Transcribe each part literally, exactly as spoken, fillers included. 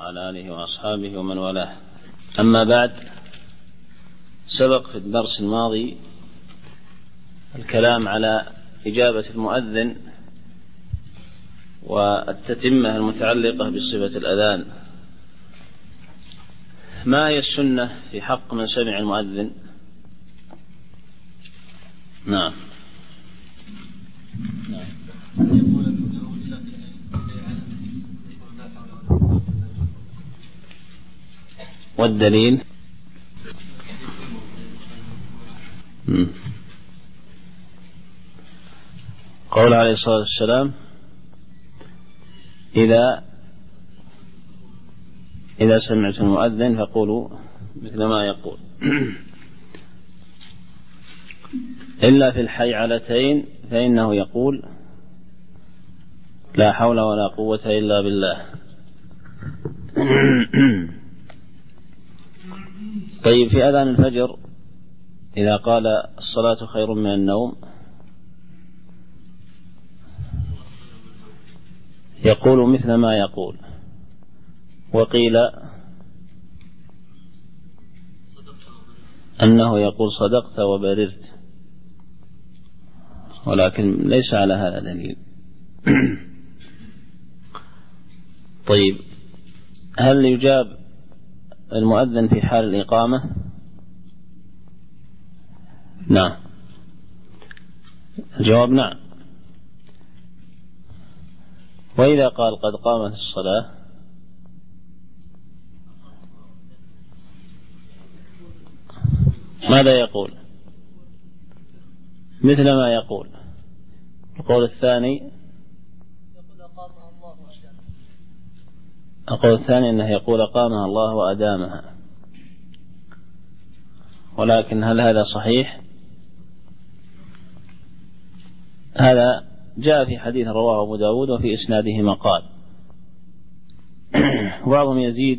وعلى آله وأصحابه ومن والاه. أما بعد، سبق في الدرس الماضي الكلام على إجابة المؤذن والتتمة المتعلقة بصفة الأذان. ما هي السنة في حق من سمع المؤذن؟ نعم نعم والدليل مم. قول عليه الصلاة والسلام: إذا إذا سمعت المؤذن فقولوا مثل ما يقول إلا في الحيعلتين فإنه يقول: لا حول ولا قوة إلا بالله. طيب، في أذان الفجر إذا قال الصلاة خير من النوم يقول مثل ما يقول، وقيل أنه يقول صدقت وبررت، ولكن ليس على هذا دليل. طيب، هل يجاب المؤذن في حال الإقامة؟ نعم، الجواب نعم. وإذا قال قد قامت الصلاة ماذا يقول؟ مثل ما يقول. القول الثاني القول الثاني أنه يقول قامها الله وأدامها، ولكن هل هذا صحيح؟ هذا جاء في حديث رواه أبو داود وفي إسناده مقال. بعضهم يزيد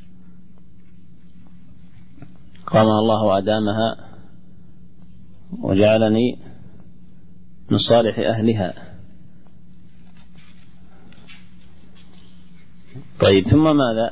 قامها الله وأدامها وجعلني من صالح أهلها. طيب، ثم ماذا؟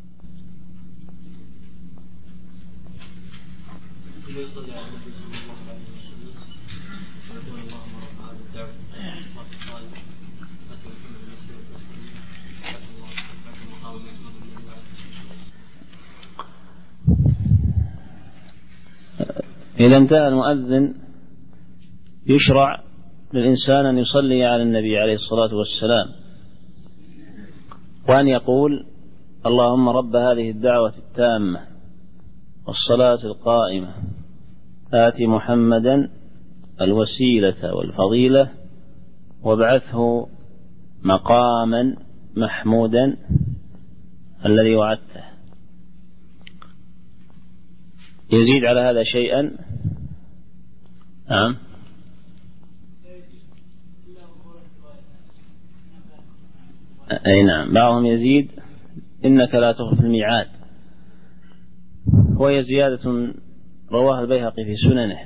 إذا انتهى المؤذن يشرع للإنسان أن يصلي على النبي عليه الصلاة والسلام، وأن يقول: اللهم رب هذه الدعوة التامة والصلاة القائمة آت محمدا الوسيلة والفضيلة وابعثه مقاما محمودا الذي وعدته. يزيد على هذا شيئا؟ نعم. أي نعم، بعضهم يزيد: إنك لا تخلف الميعاد، وهي زيادة رواها البيهقي في سننه،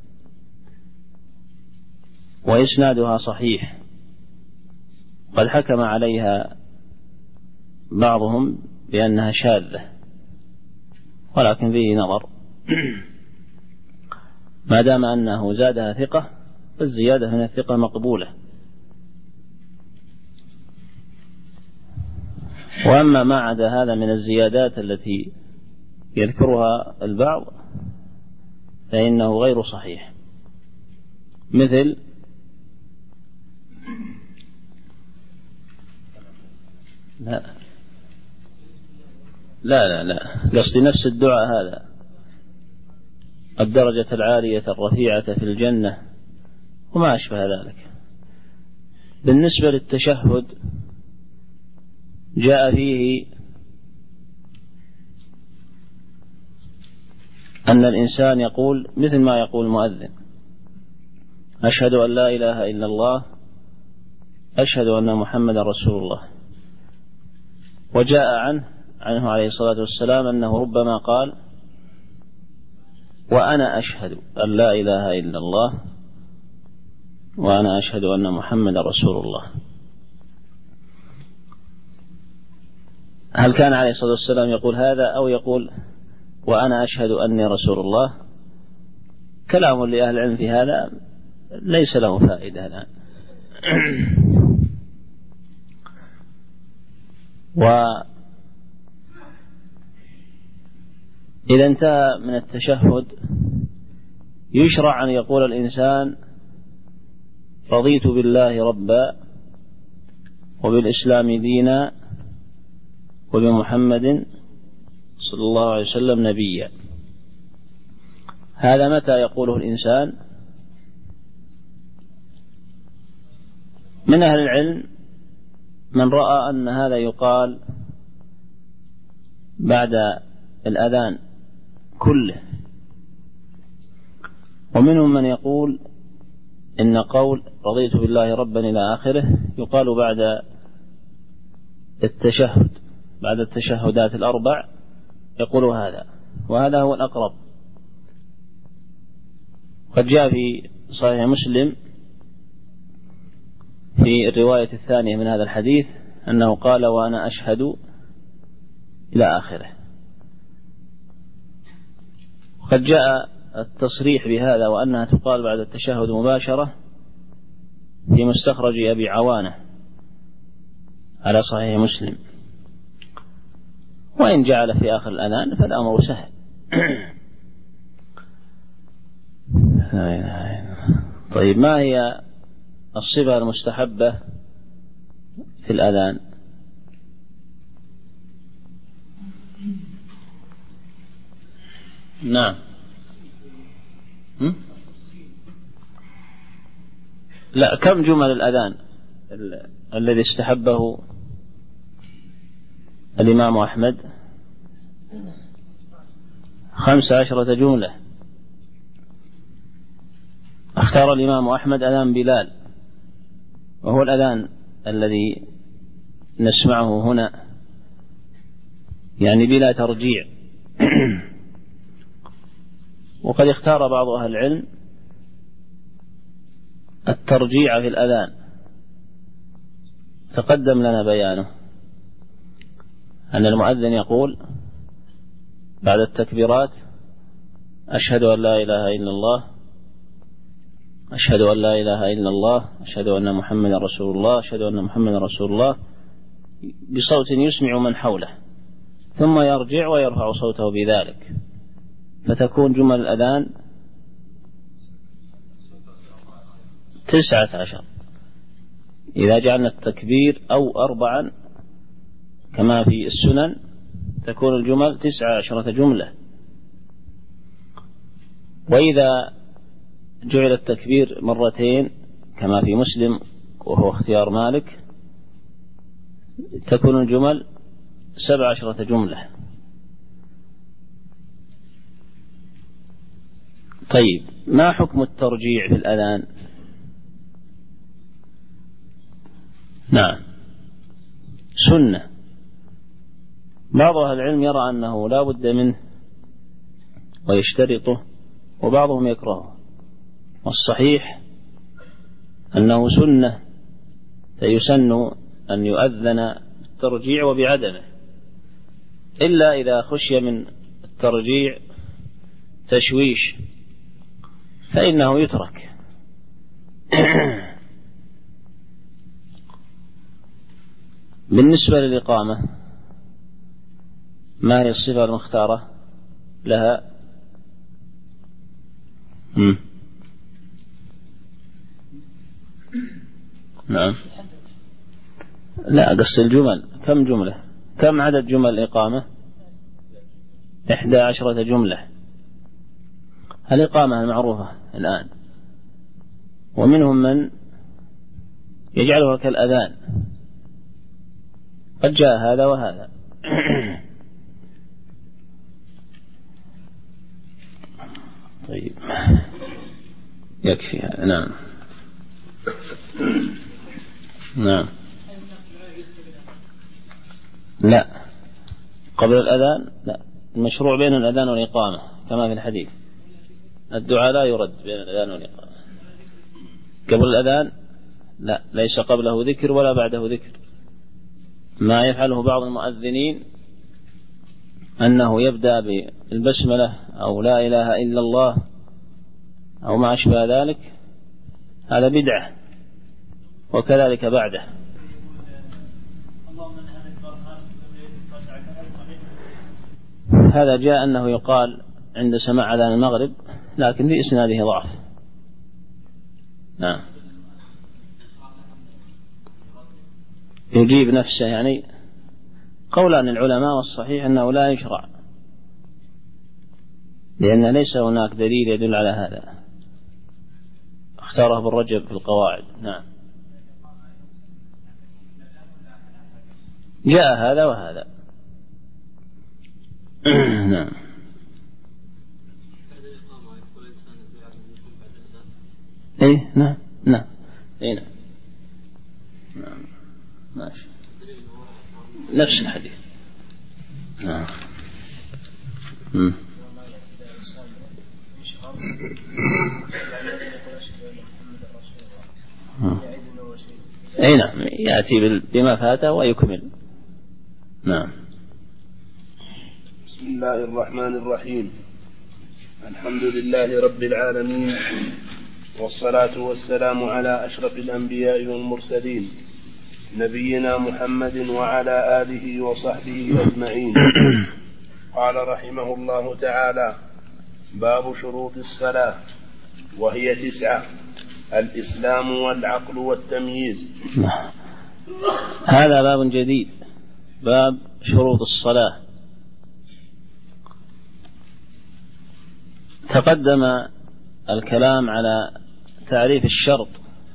وإسنادها صحيح. قد حكم عليها بعضهم بأنها شاذة، ولكن فيه نظر. ما دام أنه زادها ثقة فالزيادة من الثقة مقبولة. وأما ما عدا هذا من الزيادات التي يذكرها البعض فإنه غير صحيح، مثل لا لا لا, لا. قصدي نفس الدعاء هذا: الدرجة العالية الرفيعة في الجنة وما أشبه ذلك. بالنسبة للتشهد جاء فيه أن الإنسان يقول مثل ما يقول المؤذن: أشهد أن لا إله إلا الله، أشهد أن محمد رسول الله. وجاء عنه عنه عليه الصلاة والسلام أنه ربما قال: وأنا أشهد أن لا إله إلا الله وأنا أشهد أن محمد رسول الله. هل كان عليه الصلاة والسلام يقول هذا أو يقول وأنا أشهد أني رسول الله؟ كلام لأهل العلم في هذا ليس له فائدة الآن. وإذا انتهى من التشهد يشرع أن يقول الإنسان رضيت بالله ربا وبالإسلام دينا وبمحمد صلى الله عليه وسلم نبيا. هذا متى يقوله الإنسان؟ من أهل العلم من رأى أن هذا يقال بعد الأذان كله، ومنهم من يقول إن قول رضيت بالله ربا إلى آخره يقال بعد التشهد، بعد التشهدات الأربع يقول هذا، وهذا هو الأقرب. قد جاء في صحيح مسلم في الرواية الثانية من هذا الحديث أنه قال وأنا أشهد إلى آخره. قد جاء التصريح بهذا وأنها تقال بعد التشهد مباشرة في مستخرج أبي عوانة على صحيح مسلم، وإن جعل في آخر الأذان فالأمر سهل. طيب، ما هي الصفة المستحبة في الأذان؟ نعم. لا، كم جمل الأذان الذي استحبه الإمام أحمد؟ خمس عشرة جملة. اختار الإمام أحمد أذان بلال، وهو الأذان الذي نسمعه هنا يعني بلا ترجيع. وقد اختار بعض أهل العلم الترجيع في الأذان، تقدم لنا بيانه أن المؤذن يقول بعد التكبيرات أشهد أن لا إله إلا الله، أشهد أن لا إله إلا الله، أشهد أن محمد رسول الله، أشهد أن محمد رسول الله، بصوت يسمع من حوله، ثم يرجع ويرفع صوته بذلك، فتكون جمل الأذان تسعة عشر. إذا جعلنا التكبير أو أربعا كما في السنن تكون الجمل تسعة عشرة جملة. وإذا جعل التكبير مرتين كما في مسلم وهو اختيار مالك تكون الجمل سبع عشرة جملة. طيب، ما حكم الترجيع في الأذان؟ نعم، سنة. بعض أهل العلم يرى أنه لا بد منه ويشترطه، وبعضهم يكرهه، والصحيح أنه سنة، فيسن أن يؤذن بالترجيع وبعدمه، إلا إذا خشي من الترجيع تشويش فإنه يترك. بالنسبة للإقامة، ما هي الصفة المختارة لها؟ مم. نعم. لا، قص الجمل. كم جملة؟ كم عدد جمل الإقامة؟ إحدى عشرة جملة. الإقامة المعروفة الآن، ومنهم من يجعلها كالأذان، قد جاء هذا وهذا. طيب، يكفي هذا. نعم نعم. لا، قبل الأذان لا، المشروع بين الأذان والإقامة كما في الحديث، الدعاء لا يرد بين الأذان والإقامة. قبل الأذان لا، ليس قبله ذكر ولا بعده ذكر. ما يفعله بعض المؤذنين أنه يبدأ بالبسملة أو لا إله إلا الله أو ما أشبه ذلك، هذا بدعة، وكذلك بعده. هذا جاء أنه يقال عند سماع أذان المغرب، لكن في إسناده ضعف. نعم، يجيب نفسه يعني. قولان العلماء والصحيح أنه لا يشرع، لأن ليس هناك دليل يدل على هذا، اختاره ابن رجب في القواعد. نعم، جاء هذا وهذا. نعم. ايه نعم نعم ايه نعم نعم ماشي، نفس الحديث. نعم. مم. اي نعم، يأتي بما فاته ويكمل. نعم. بسم الله الرحمن الرحيم. الحمد لله رب العالمين، والصلاة والسلام على أشرف الأنبياء والمرسلين، نبينا محمد وعلى آله وصحبه أجمعين. قال رحمه الله تعالى: باب شروط الصلاة، وهي تسعة: الإسلام والعقل والتمييز. هذا باب جديد، باب شروط الصلاة. تقدم الكلام على تعريف الشرط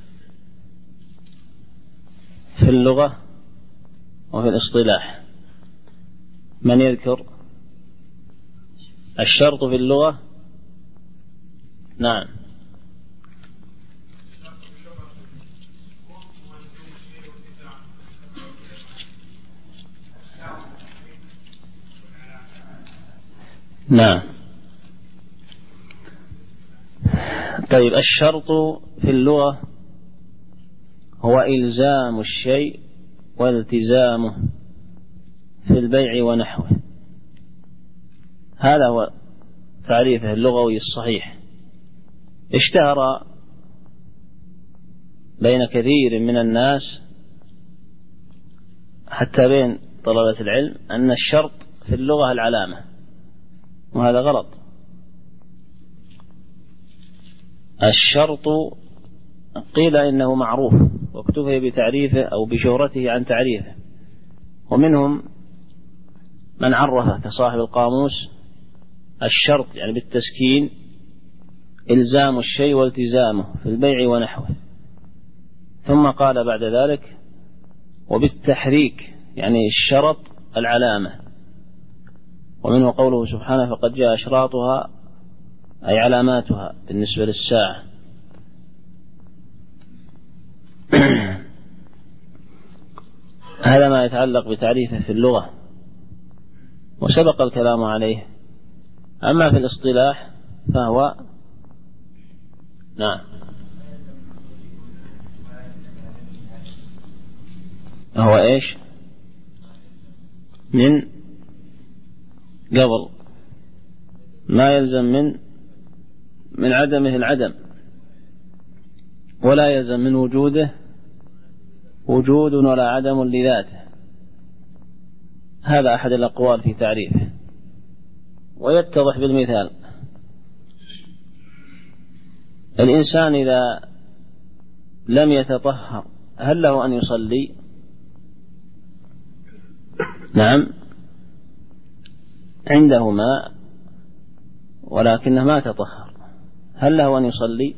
في اللغة وفي الاصطلاح. من يذكر الشرط في اللغة؟ نعم. نعم. طيب، الشرط في اللغة هو إلزام الشيء والتزامه في البيع ونحوه. هذا هو تعريفه اللغوي الصحيح. اشتهر بين كثير من الناس حتى بين طلبة العلم أن الشرط في اللغة العلامة، وهذا غلط. الشرط قيل إنه معروف واكتفي بتعريفه أو بشهرته عن تعريفه، ومنهم من عرفه كصاحب القاموس: الشرط يعني بالتسكين إلزام الشيء والتزامه في البيع ونحوه. ثم قال بعد ذلك: وبالتحريك يعني الشرط العلامة. ومنه قوله سبحانه: فقد جاء أشراطها أي علاماتها بالنسبة للساعة. هذا ما يتعلق بتعريفه في اللغة، وسبق الكلام عليه. أما في الاصطلاح فهو نعم هو إيش؟ من قبل ما يلزم من من عدمه العدم، ولا يلزم من وجوده وجود ولا عدم لذاته. هذا أحد الأقوال في تعريفه، ويتضح بالمثال. الإنسان إذا لم يتطهر هل له أن يصلي؟ نعم، عنده ماء ولكنه ما تطهر، هل له أن يصلي؟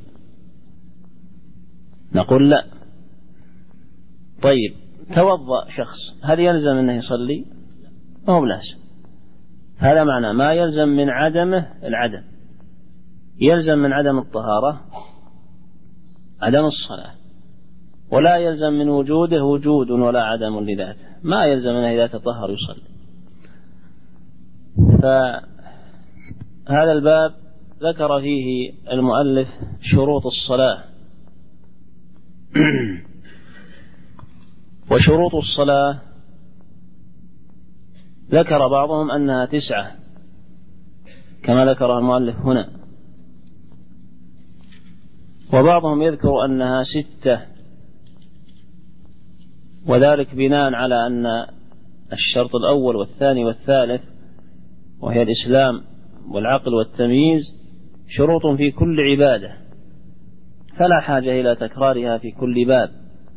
نقول لا. طيب، توضأ شخص، هل يلزم أنه يصلي؟ ما هو بلازم. هذا معنى ما يلزم من عدمه العدم. يلزم من عدم الطهارة عدم الصلاة، ولا يلزم من وجوده وجود ولا عدم لذاته. ما يلزم أنه إذا تطهر يصلي. فهذا الباب ذكر فيه المؤلف شروط الصلاة. وشروط الصلاة ذكر بعضهم أنها تسعة كما ذكر المؤلف هنا، وبعضهم يذكر أنها ستة، وذلك بناء على أن الشرط الأول والثاني والثالث وهي الإسلام والعقل والتمييز شروط في كل عبادة، فلا حاجة إلى تكرارها في كل باب،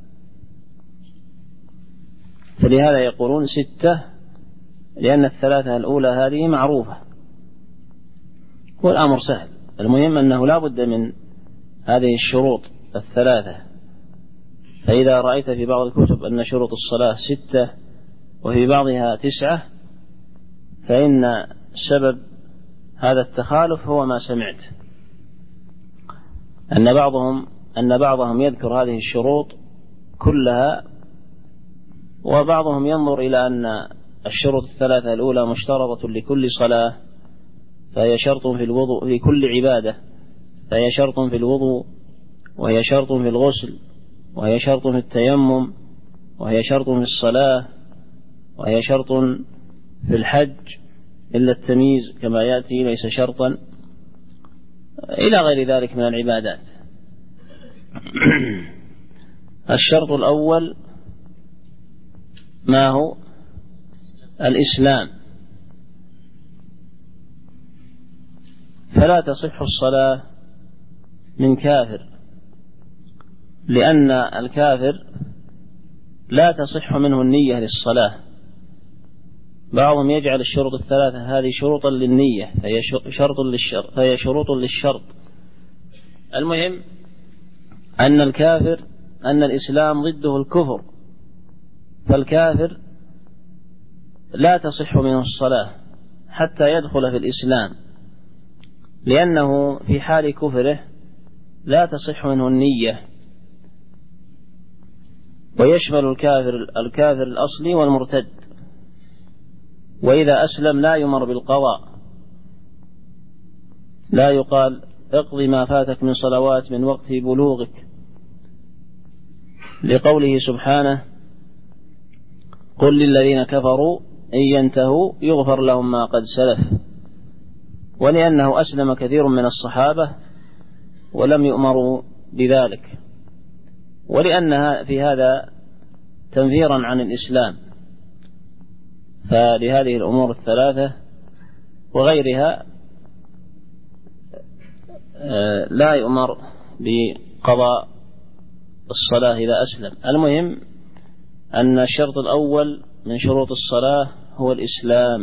فلهذا يقولون ستة، لأن الثلاثة الأولى هذه معروفة والأمر سهل. المهم أنه لا بد من هذه الشروط الثلاثة. فإذا رأيت في بعض الكتب أن شروط الصلاة ستة وفي بعضها تسعة، فإن سبب هذا التخالف هو ما سمعت، أن بعضهم أن بعضهم يذكر هذه الشروط كلها، وبعضهم ينظر إلى أن الشروط الثلاثة الأولى مشترطة لكل صلاة، فهي شرط في الوضوء في كل عبادة، فهي شرط في الوضوء، وهي شرط في الغسل، وهي شرط في التيمم، وهي شرط في الصلاة، وهي شرط في الحج، إلا التمييز كما يأتي ليس شرطا، إلى غير ذلك من العبادات. الشرط الأول ما هو؟ الإسلام، فلا تصح الصلاة من كافر، لأن الكافر لا تصح منه النية للصلاة. بعضهم يجعل الشروط الثلاثة هذه شروطا للنية، فهي شرط للشرط فهي شروط للشرط. المهم أن الكافر أن الإسلام ضده الكفر، فالكافر لا تصح منه الصلاة حتى يدخل في الإسلام، لأنه في حال كفره لا تصح منه النية، ويشمل الكافر الكافر الأصلي والمرتد. وإذا أسلم لا يمر بالقضاء، لا يقال اقضي ما فاتك من صلوات من وقت بلوغك، لقوله سبحانه قل للذين كفروا إن ينتهوا يغفر لهم ما قد سلف، ولأنه أسلم كثير من الصحابة ولم يؤمروا بذلك، ولأنها في هذا تنفيرا عن الإسلام. فلهذه الأمور الثلاثة وغيرها لا يؤمر بقضاء الصلاة إذا أسلم. المهم أن الشرط الأول من شروط الصلاة هو الإسلام.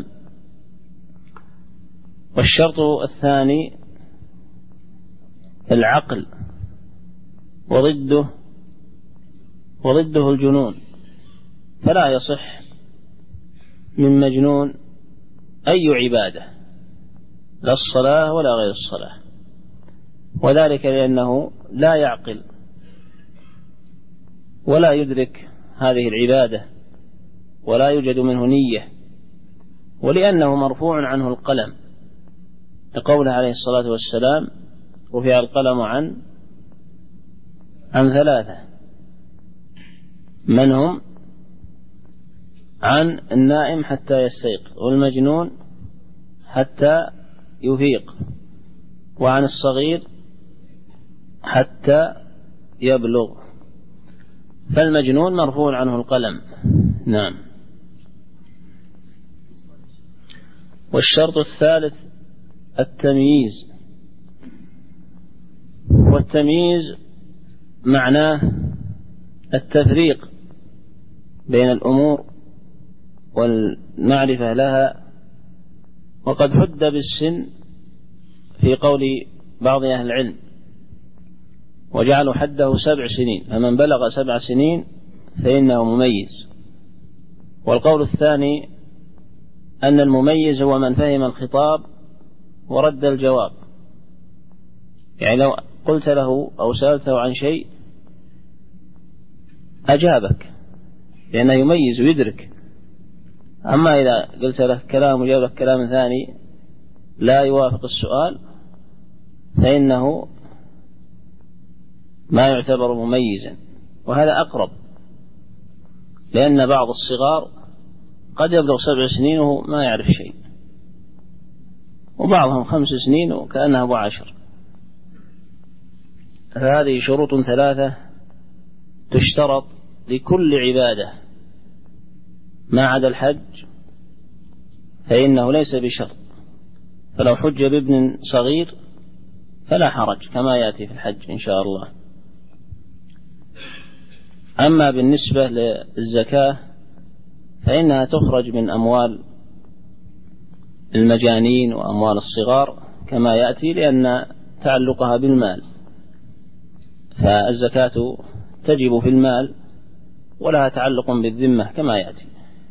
والشرط الثاني العقل، وضده وضده الجنون، فلا يصح من مجنون أي عبادة، لا الصلاة ولا غير الصلاة، وذلك لأنه لا يعقل ولا يدرك هذه العبادة ولا يوجد منه نية، ولأنه مرفوع عنه القلم، لقوله عليه الصلاة والسلام رفع القلم عن عن ثلاثة، من هم؟ عن النائم حتى يستيقظ، والمجنون حتى يفيق، وعن الصغير حتى يبلغ. فالمجنون مرفوع عنه القلم. نعم. والشرط الثالث التمييز، والتمييز معناه التفريق بين الأمور والمعرفة لها. وقد حد بالسن في قول بعض أهل العلم، وجعلوا حده سبع سنين، فمن بلغ سبع سنين فإنه مميز. والقول الثاني أن المميز هو من فهم الخطاب ورد الجواب، يعني لو قلت له أو سألته عن شيء أجابك لأنه يميز ويدرك. أما إذا قلت له كلام وجاب لك كلام ثاني لا يوافق السؤال فإنه ما يعتبر مميزا، وهذا أقرب، لأن بعض الصغار قد يبلغ سبع سنين وهو ما يعرف شيء، وبعضهم خمس سنين وكأنه أبو عشر. فهذه شروط ثلاثة تشترط لكل عبادة، ما عدا الحج فإنه ليس بشرط، فلو حج بابن صغير فلا حرج كما يأتي في الحج إن شاء الله. أما بالنسبة للزكاة فإنها تخرج من أموال المجانين وأموال الصغار كما يأتي، لأن تعلقها بالمال، فالزكاة تجب في المال ولها تعلق بالذمة كما يأتي.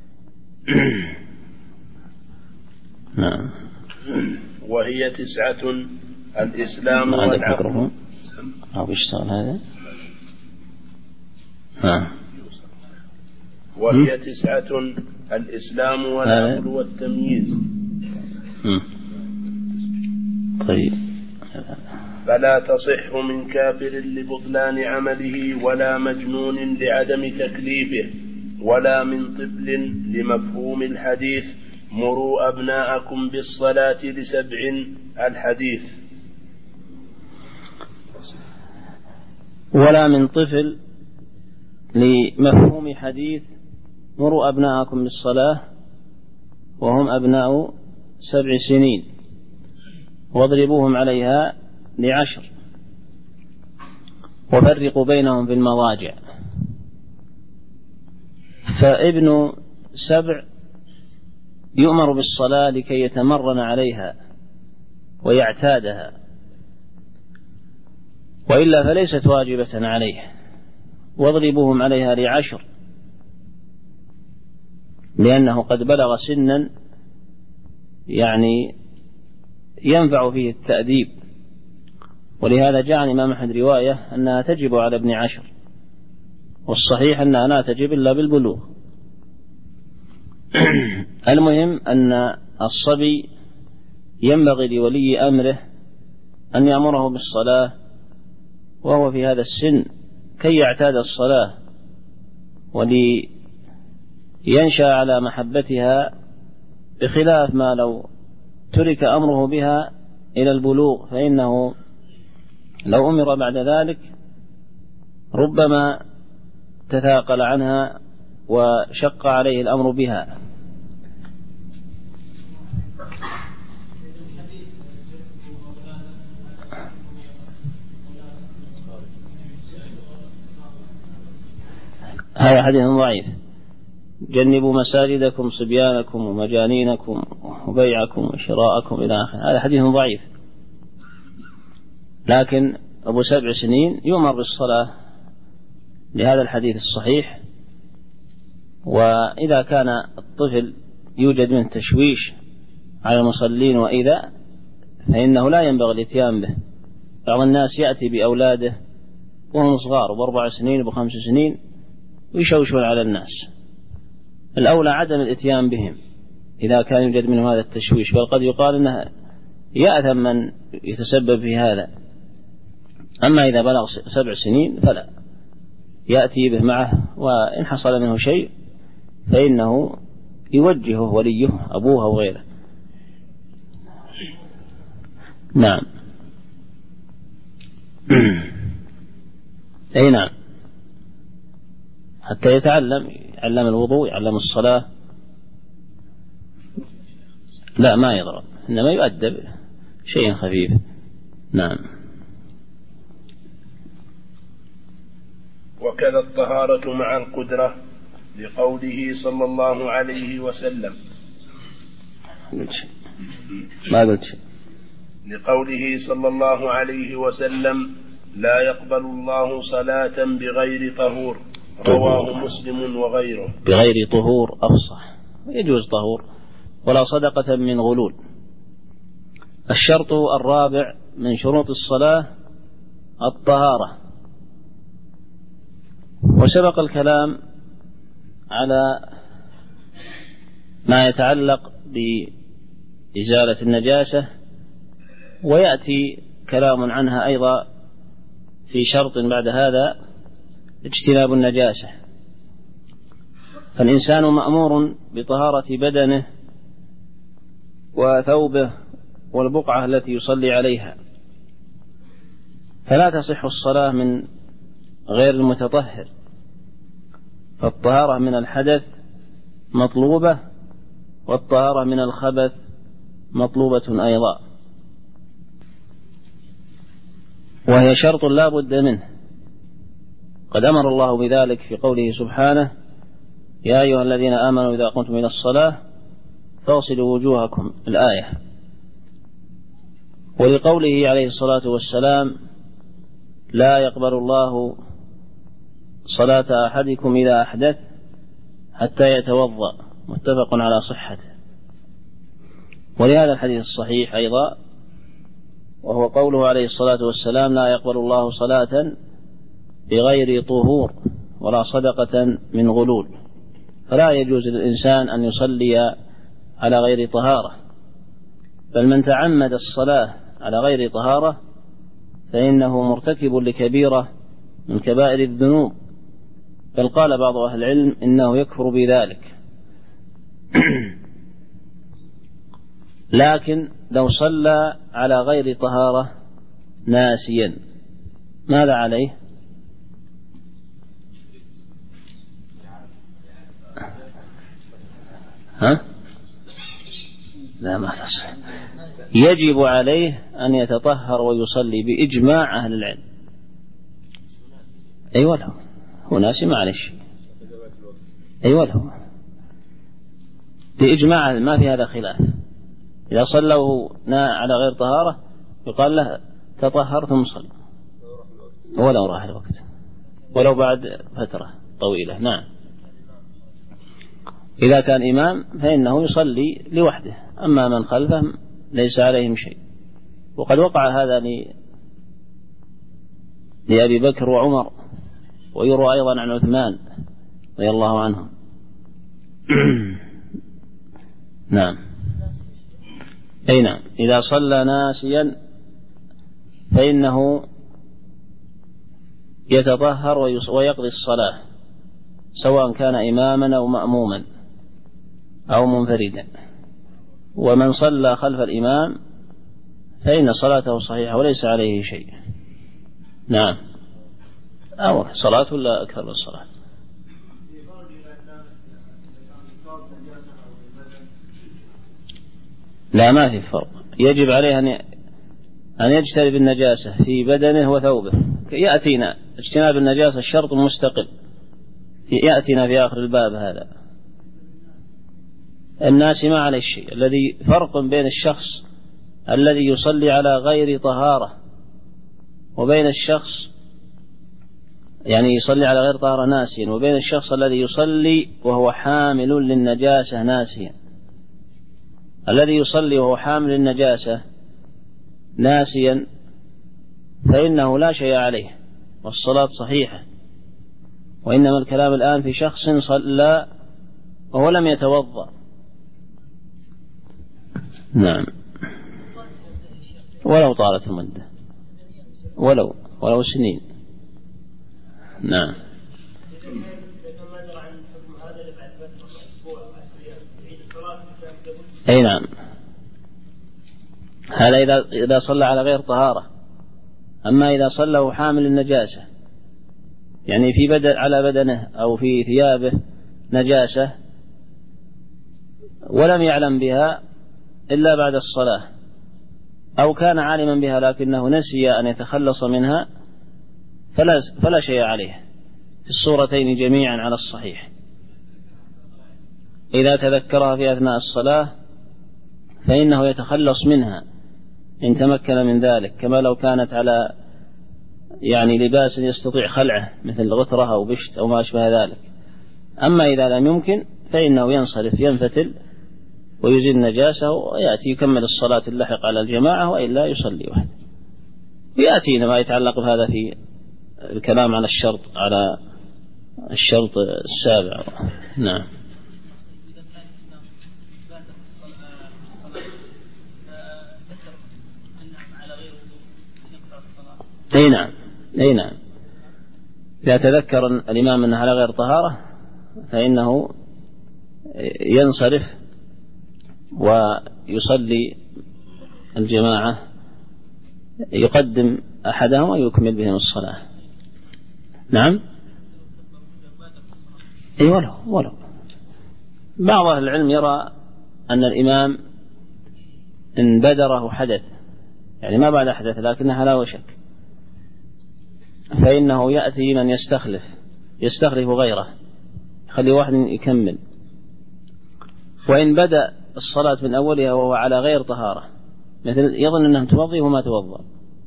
نعم. وهي تسعة: الإسلام والعقل. أو بيشتغل هذا. ها. وهي تسعة: الإسلام والعقل والتمييز. طيب. فلا تصح من كافر لبطلان عمله، ولا مجنون لعدم تكليفه، ولا من طفل لمفهوم الحديث: مروا أبناءكم بالصلاة لسبع، الحديث. ولا من طفل لمفهوم حديث: مروا أبناءكم بالصلاة وهم أبناء سبع سنين واضربوهم عليها لعشر وفرقوا بينهم في المضاجع. فابن سبع يؤمر بالصلاة لكي يتمرن عليها ويعتادها، وإلا فليست واجبة عليه. واضربوهم عليها لعشر لأنه قد بلغ سنا يعني ينفع فيه التأديب، ولهذا جاء عن الإمام أحمد رواية أنها تجب على ابن عشر، والصحيح أنها لا تجب إلا بالبلوغ. المهم أن الصبي ينبغي لولي أمره أن يأمره بالصلاة وهو في هذا السن كي يعتاد الصلاة ولينشأ على محبتها، بخلاف ما لو ترك أمره بها إلى البلوغ، فإنه لو أمر بعد ذلك ربما تثاقل عنها وشق عليه الأمر بها. هذا حديث ضعيف: جنبوا مساجدكم صبيانكم ومجانينكم وبيعكم وشراءكم إلى آخره. هذا حديث ضعيف، لكن أبو سبع سنين يؤمر بالصلاة لهذا الحديث الصحيح. وإذا كان الطفل يوجد منه تشويش على المصلين وإذا فإنه لا ينبغي الاتيان به. بعض الناس يأتي بأولاده وهم صغار بأربع سنين وبخمس سنين ويشوشون على الناس. الأولى عدم الاتيان بهم إذا كان يوجد منه هذا التشويش، بل قد يقال أنه يأثم من يتسبب في هذا. أما إذا بلغ سبع سنين فلا، يأتي به معه، وإن حصل منه شيء فإنه يوجهه وليه أبوه أو غيره. نعم. أي نعم، حتى يتعلم، يعلم الوضوء، يعلم الصلاة. لا، ما يضرب، إنما يؤدب شيء خفيف. نعم. وكذا الطهارة مع القدرة، لقوله صلى الله عليه وسلم ما قلت شيء. لقوله صلى الله عليه وسلم: لا يقبل الله صلاة بغير طهور، رواه مسلم وغيره. بغير طهور أفصح، يجوز طهور، ولا صدقة من غلول. الشرط الرابع من شروط الصلاة الطهارة. وسبق الكلام على ما يتعلق بإزالة النجاسة، ويأتي كلام عنها أيضا في شرط بعد هذا: اجتناب النجاسة. فالإنسان مأمور بطهارة بدنه وثوبه والبقعة التي يصلي عليها، فلا تصح الصلاة من غير المتطهر، فالطهارة من الحدث مطلوبة والطهارة من الخبث مطلوبة أيضا، وهي شرط لا بد منه. قد أمر الله بذلك في قوله سبحانه: يا أيها الذين آمنوا إذا قمتم إلى الصلاة فاغسلوا وجوهكم، الآية. ولقوله عليه الصلاة والسلام: لا يقبل الله صلاة أحدكم إذا أحدث حتى يتوضأ، متفق على صحته. ولهذا الحديث الصحيح أيضا، وهو قوله عليه الصلاة والسلام: لا يقبل الله صلاة بغير طهور ولا صدقة من غلول. فلا يجوز للإنسان أن يصلي على غير طهارة، بل من تعمد الصلاة على غير طهارة فإنه مرتكب لكبيرة من كبائر الذنوب، بل قال بعض أهل العلم إنه يكفر بذلك. لكن لو صلى على غير طهارة ناسيا ماذا عليه؟ ها؟ لا، ما تصح. يجب عليه أن يتطهر ويصلي بإجماع أهل العلم. أيوة له، هو ناسي معلش. أيوة له بإجماع، ما في هذا خلاف. إذا صلوا على غير طهارة يقال له تطهر ثم صل، ولو راح الوقت ولو بعد فترة طويلة. نعم. إذا كان إمام فإنه يصلي لوحده، أما من خلفه ليس عليهم شيء. وقد وقع هذا لأبي بكر وعمر، ويروى أيضا عن عثمان رضي الله عنهم. نعم. أي نعم. إذا صلى ناسيا فإنه يتطهر ويقضي الصلاة، سواء كان إماما أو مأموما أو منفردا. ومن صلى خلف الإمام فإن صلاته صحيحة وليس عليه شيء. نعم. أو صلاة ولا أكثر من الصلاة؟ لا، ما في فرق. يجب عليه أن أن يجتنب النجاسة في بدنه وثوبه. يأتينا اجتناب النجاسة الشرط مستقل، يأتينا في آخر الباب هذا. الناس ما عليه الشيء. الذي فرق بين الشخص الذي يصلي على غير طهارة وبين الشخص يعني يصلي على غير طهارة ناسيا، وبين الشخص الذي يصلي وهو حامل للنجاسة ناسيا. الذي يصلي وهو حامل للنجاسة ناسيا فإنه لا شيء عليه والصلاة صحيحة، وإنما الكلام الآن في شخص صلى وهو لم يتوضأ. نعم. ولو طالت المدة، ولو ولو سنين. نعم. أي نعم. هذا إذا إذا صلى على غير طهارة. أما إذا صلى وهو حامل النجاسة، يعني في بدن على بدنه أو في ثيابه نجاسة ولم يعلم بها إلا بعد الصلاة، أو كان عالما بها لكنه نسي أن يتخلص منها، فلا فلا شيء عليه في الصورتين جميعا على الصحيح. إذا تذكرها في أثناء الصلاة فإنه يتخلص منها إن تمكن من ذلك، كما لو كانت على يعني لباس يستطيع خلعه مثل غترة أو بشت أو ما أشبه ذلك. أما إذا لم يمكن فإنه ينصرف ينفتل ويزيل نجاسه ويأتي يكمل الصلاة اللحق على الجماعة، وإلا يصلي وحده. ويأتينا ما يتعلق بهذا في الكلام على الشرط على الشرط السابع. نعم. أي نعم. أي نعم. إذا تذكر الإمام أنه على غير طهارة فإنه ينصرف ويصلي الجماعة يقدم أحدهم ويكمل بهم الصلاة. نعم. أي ولو ولو بعض أهل العلم يرى أن الإمام إن بدره حدث، يعني ما بعد حدث لكنها لا وشك، فإنه يأتي من يستخلف يستخلف غيره، يخلي واحد يكمل. وإن بدأ الصلاة من أولها وهو على غير طهارة، مثل يظن أنه توضي وما توضأ،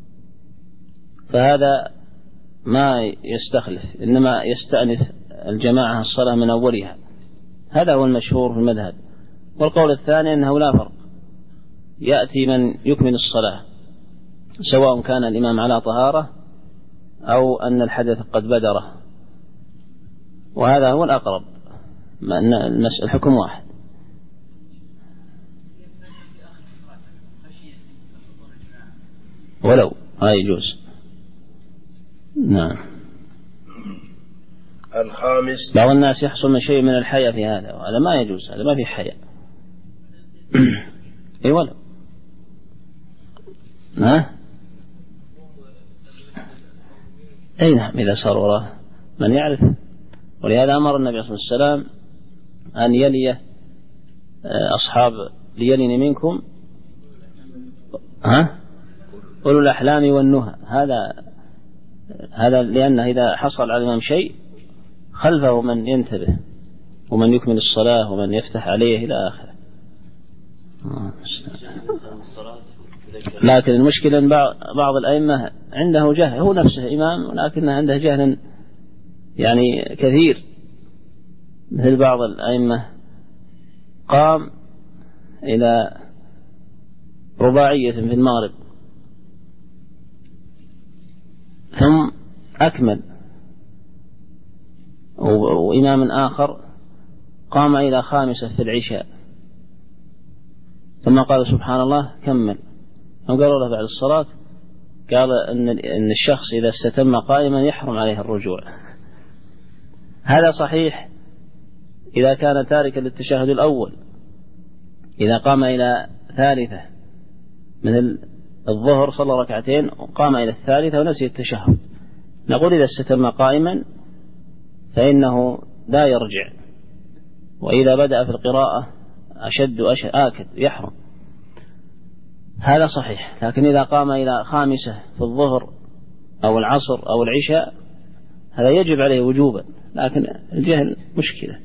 فهذا ما يستخلف، إنما يستأنف الجماعة الصلاة من أولها. هذا هو المشهور في المذهب. والقول الثاني أنه لا فرق، يأتي من يكمل الصلاة سواء كان الإمام على طهارة أو أن الحدث قد بدره، وهذا هو الأقرب، ما أن الحكم واحد. ولو لا يجوز. نعم. الخامس، بعض الناس يحصل من شيء من الحياء في هذا، وهذا ما يجوز، هذا ما في حياء. اي ولو ها اي نعم، اذا صار وراه من يعرف. ولهذا امر النبي صلى الله عليه وسلم ان يلي اصحاب ليلن منكم ها أولو الأحلام والنهى. هذا هذا لأنه إذا حصل على الإمام شيء خلفه من ينتبه ومن يكمل الصلاة ومن يفتح عليه إلى آخره. لكن المشكلة أن بعض الأئمة عنده جهل، هو نفسه إمام ولكنه عنده جهل يعني كثير، مثل بعض الأئمة قام إلى رباعية في المغرب ثم أكمل، وإمام آخر قام إلى خامسة في العشاء ثم قال سبحان الله كمل، ثم قالوا له بعد الصلاة قال إن إن الشخص إذا استتم قائما يحرم عليه الرجوع. هذا صحيح إذا كان تاركا للتشهد الأول. إذا قام إلى ثالثة من الظهر صلى ركعتين وقام إلى الثالثة ونسي التشهد، نقول إذا استتم قائما فإنه لا يرجع، وإذا بدأ في القراءة أشد أشد آكد يحرم. هذا صحيح. لكن إذا قام إلى خامسة في الظهر أو العصر أو العشاء هذا يجب عليه وجوبا، لكن الجهل مشكلة.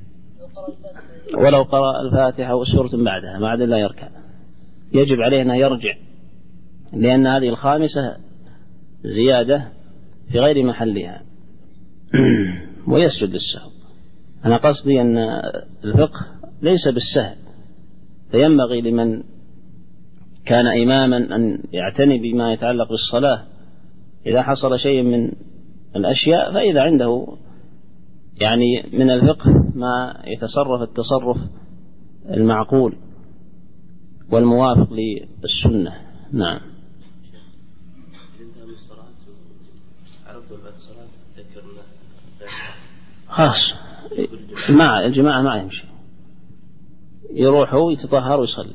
ولو قرأ الفاتحة وسورة بعدها ما عاد لا يركع، يجب عليه أنه يرجع، لأن هذه الخامسة زيادة في غير محلها ويسجد السهو. أنا قصدي أن الفقه ليس بالسهل، فينبغي لمن كان إماما أن يعتني بما يتعلق بالصلاة إذا حصل شيء من الأشياء، فإذا عنده يعني من الفقه ما يتصرف التصرف المعقول والموافق للسنة. نعم. خلاص مع الجماعة ما يمشي، يروح هو يتطهر ويصلي.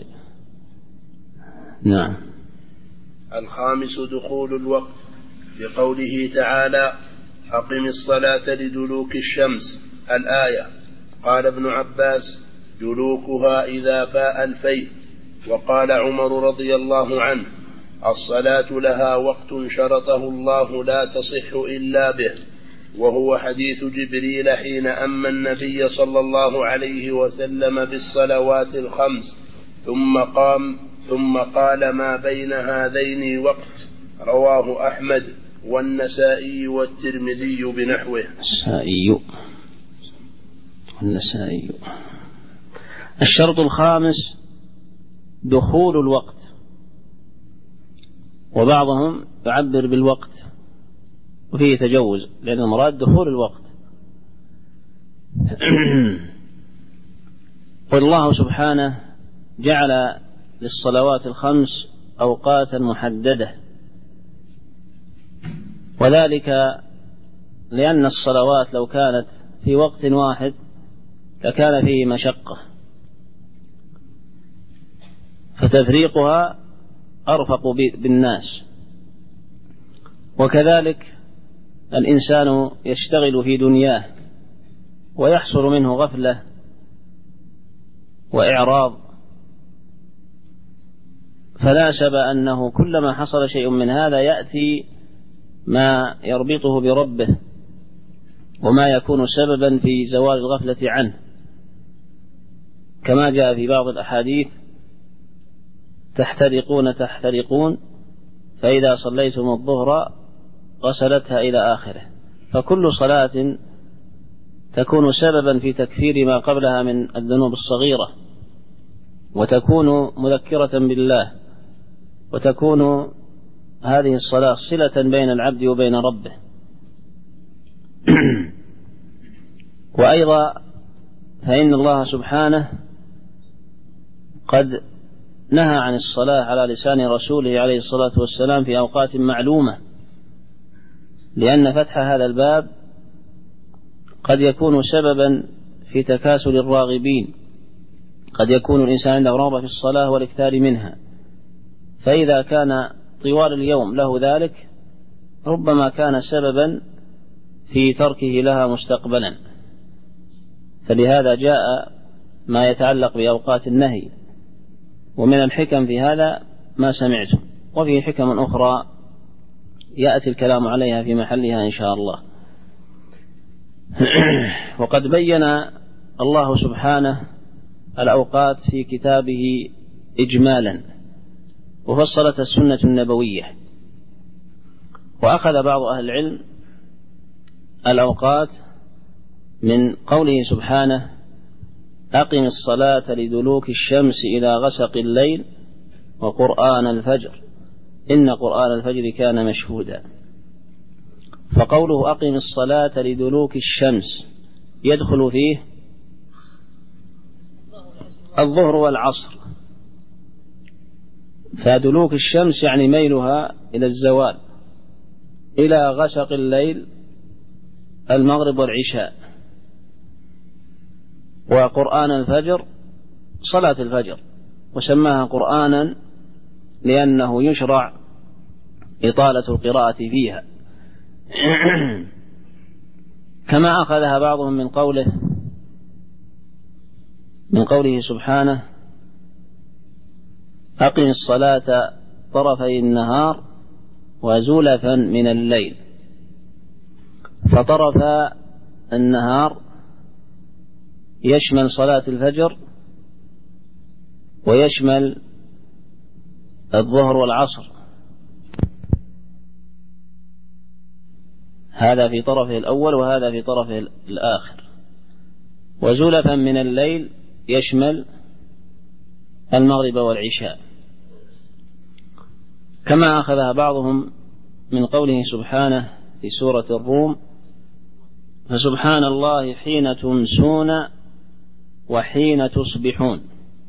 نعم. الخامس دخول الوقت بقوله تعالى أقم الصلاة لدلوك الشمس الآية. قال ابن عباس دلوكها إذا باء الفيء. وقال عمر رضي الله عنه الصلاة لها وقت شرطه الله لا تصح إلا به، وهو حديث جبريل حين أما النبي صلى الله عليه وسلم بالصلوات الخمس ثم قام ثم قال ما بين هذين وقت. رواه أحمد والنسائي والترمذي بنحوه. النسائي والنسائي. الشرط الخامس دخول الوقت، وبعضهم يعبر بالوقت وفيه تجوز، لأن المراد دخول الوقت. والله سبحانه جعل للصلوات الخمس أوقاتا محددة، وذلك لأن الصلوات لو كانت في وقت واحد لكان فيه مشقة، فتفريقها أرفق بالناس. وكذلك الإنسان يشتغل في دنياه ويحصل منه غفلة وإعراض، فناسب أنه كلما حصل شيء من هذا يأتي ما يربطه بربه وما يكون سببا في زوال الغفلة عنه، كما جاء في بعض الأحاديث: تحترقون تحترقون فإذا صليتم الظهر غسلتها إلى آخره. فكل صلاة تكون سببا في تكفير ما قبلها من الذنوب الصغيرة، وتكون مذكرة بالله، وتكون هذه الصلاة صلة بين العبد وبين ربه. وأيضا فإن الله سبحانه قد نهى عن الصلاة على لسان رسوله عليه الصلاة والسلام في أوقات معلومة، لأن فتح هذا الباب قد يكون سببا في تكاسل الراغبين، قد يكون الإنسان عنده رغبة في الصلاة والاكثار منها، فإذا كان طوال اليوم له ذلك ربما كان سببا في تركه لها مستقبلا. فلهذا جاء ما يتعلق بأوقات النهي. ومن الحكم في هذا ما سمعتم، وفيه حكم أخرى يأتي الكلام عليها في محلها إن شاء الله. وقد بين الله سبحانه الأوقات في كتابه إجمالا، وفصلت السنة النبوية. وأخذ بعض أهل العلم الأوقات من قوله سبحانه: أقم الصلاة لدلوك الشمس إلى غسق الليل وقرآن الفجر إن قرآن الفجر كان مشهودا. فقوله أقم الصلاة لدلوك الشمس يدخل فيه الظهر والعصر، فدلوك الشمس يعني ميلها إلى الزوال، إلى غسق الليل المغرب والعشاء، وقرآن الفجر صلاة الفجر، وسماها قرآنا لأنه يشرع إطالة القراءة فيها. كما أخذها بعضهم من قوله من قوله سبحانه: أقم الصلاة طرفي النهار وزلفا من الليل. فطرف النهار يشمل صلاة الفجر ويشمل الظهر والعصر، هذا في طرفه الأول وهذا في طرفه الآخر. وزلفا من الليل يشمل المغرب والعشاء، كما أخذها بعضهم من قوله سبحانه في سورة الروم: فسبحان الله حين تمسون وحين تصبحون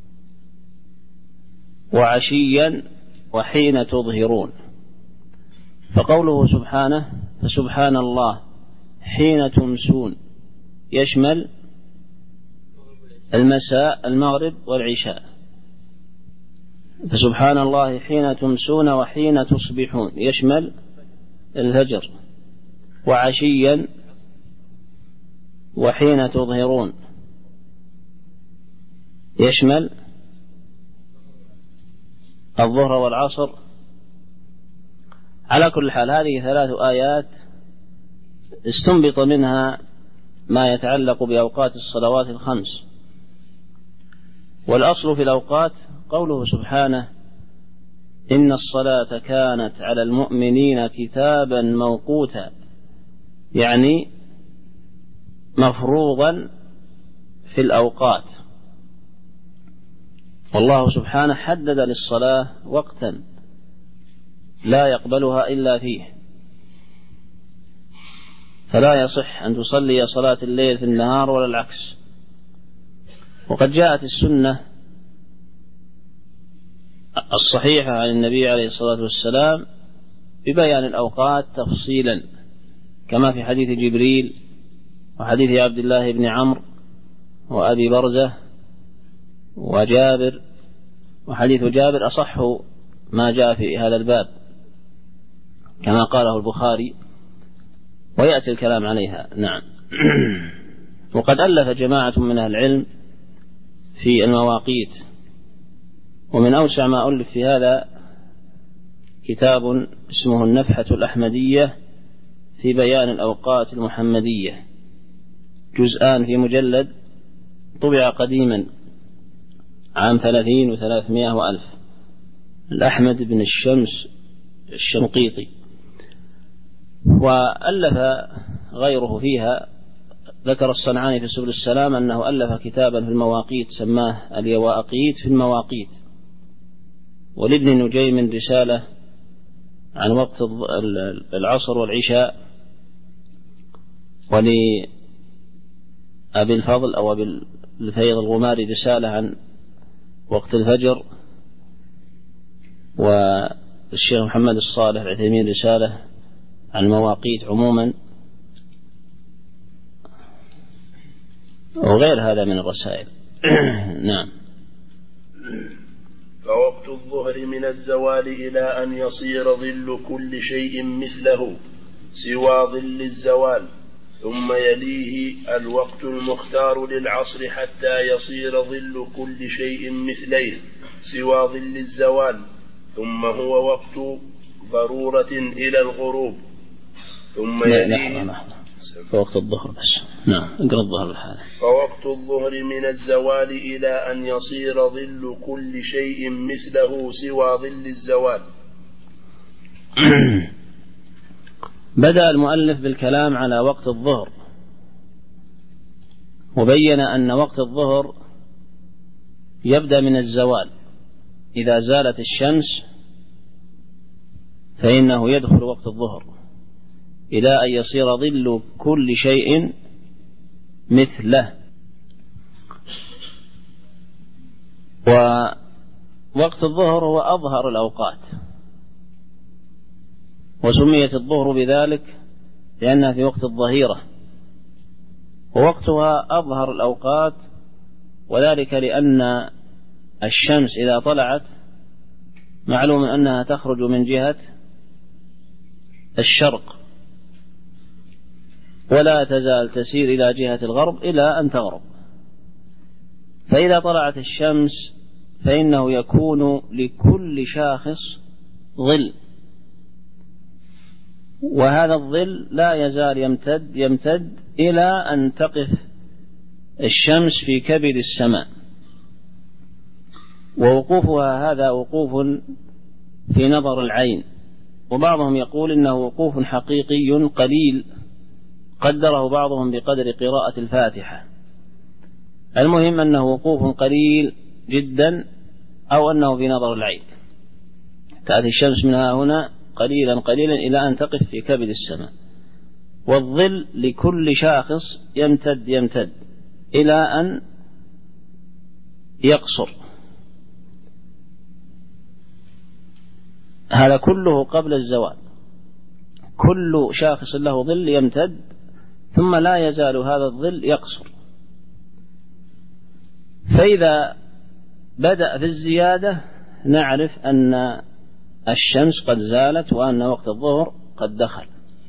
وعشيا وحين تظهرون. فقوله سبحانه فسبحان الله حين تمسون يشمل المساء المغرب والعشاء، فسبحان الله حين تمسون وحين تصبحون يشمل الفجر، وعشيا وحين تظهرون يشمل الظهر والعصر. على كل حال هذه ثلاث آيات استنبط منها ما يتعلق بأوقات الصلوات الخمس. والأصل في الأوقات قوله سبحانه: إن الصلاة كانت على المؤمنين كتابا موقوتا، يعني مفروضا في الأوقات. والله سبحانه حدد للصلاة وقتا لا يقبلها إلا فيه، فلا يصح أن تصلي صلاة الليل في النهار ولا العكس. وقد جاءت السنة الصحيحة عن النبي عليه الصلاة والسلام ببيان الأوقات تفصيلا، كما في حديث جبريل وحديث عبد الله بن عمرو وأبي برزة وجابر، وحديث جابر أصح ما جاء في هذا الباب كما قاله البخاري، ويأتي الكلام عليها. نعم. وقد ألف جماعة من أهل العلم في المواقيت، ومن أوسع ما ألف في هذا كتاب اسمه النفحة الأحمدية في بيان الأوقات المحمدية، جزءان في مجلد، طبع قديما عام ثلاثين وثلاثمائة وألف، الأحمد بن الشمس الشنقيطي. وألف غيره فيها، ذكر الصنعاني في سبل السلام أنه ألف كتابا في المواقيت سماه اليواقيت في المواقيت، ولابن نجيم رسالة عن وقت العصر والعشاء، ولأبي الفضل أو أبي الفيض الغماري رسالة عن وقت الفجر، والشيخ محمد الصالح العثيمين رسالة عن المواقيت عموما، وغير هذا من الرسائل. نعم. فوقت الظهر من الزوال إلى أن يصير ظل كل شيء مثله سوى ظل الزوال، ثم يليه الوقت المختار للعصر حتى يصير ظل كل شيء مثليه سوى ظل الزوال، ثم هو وقت ضرورة إلى الغروب، ثم يليه فوقت الظهر بس. نعم، اقرأ الظهر الحالة. فوقت الظهر من الزوال إلى أن يصير ظل كل شيء مثله سوى ظل الزوال. بدأ المؤلف بالكلام على وقت الظهر، وبين أن وقت الظهر يبدأ من الزوال، إذا زالت الشمس فإنه يدخل وقت الظهر إلى أن يصير ظل كل شيء مثله. ووقت الظهر هو أظهر الأوقات، وسميت الظهر بذلك لأنها في وقت الظهيرة، ووقتها أظهر الأوقات، وذلك لأن الشمس إذا طلعت معلوم أنها تخرج من جهة الشرق، ولا تزال تسير إلى جهة الغرب إلى أن تغرب. فإذا طلعت الشمس فإنه يكون لكل شاخص ظل، وهذا الظل لا يزال يمتد يمتد إلى أن تقف الشمس في كبد السماء. ووقوفها هذا وقوف في نظر العين، وبعضهم يقول إنه وقوف حقيقي قليل قدره بعضهم بقدر قراءة الفاتحة. المهم أنه وقوف قليل جدا، أو أنه في نظر العين، تأتي الشمس منها هنا قليلا قليلا إلى أن تقف في كبد السماء، والظل لكل شاخص يمتد يمتد إلى أن يقصر. هذا كله قبل الزوال، كل شاخص له ظل يمتد، ثم لا يزال هذا الظل يقصر. فإذا بدأ في الزيادة نعرف أن الشمس قد زالت وأن وقت الظهر قد دخل.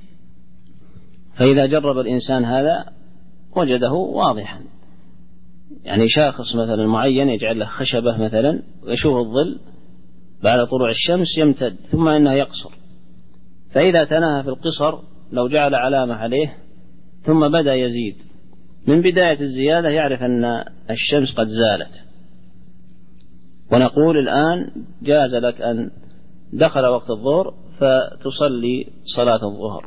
فإذا جرب الإنسان هذا وجده واضحا، يعني شاخص مثلا معين يجعل له خشبة مثلا ويشوف الظل بعد طلوع الشمس يمتد ثم إنه يقصر، فإذا تناهى في القصر لو جعل علامة عليه ثم بدأ يزيد من بداية الزيادة يعرف أن الشمس قد زالت. ونقول الآن جاز لك أن دخل وقت الظهر فتصلي صلاة الظهر.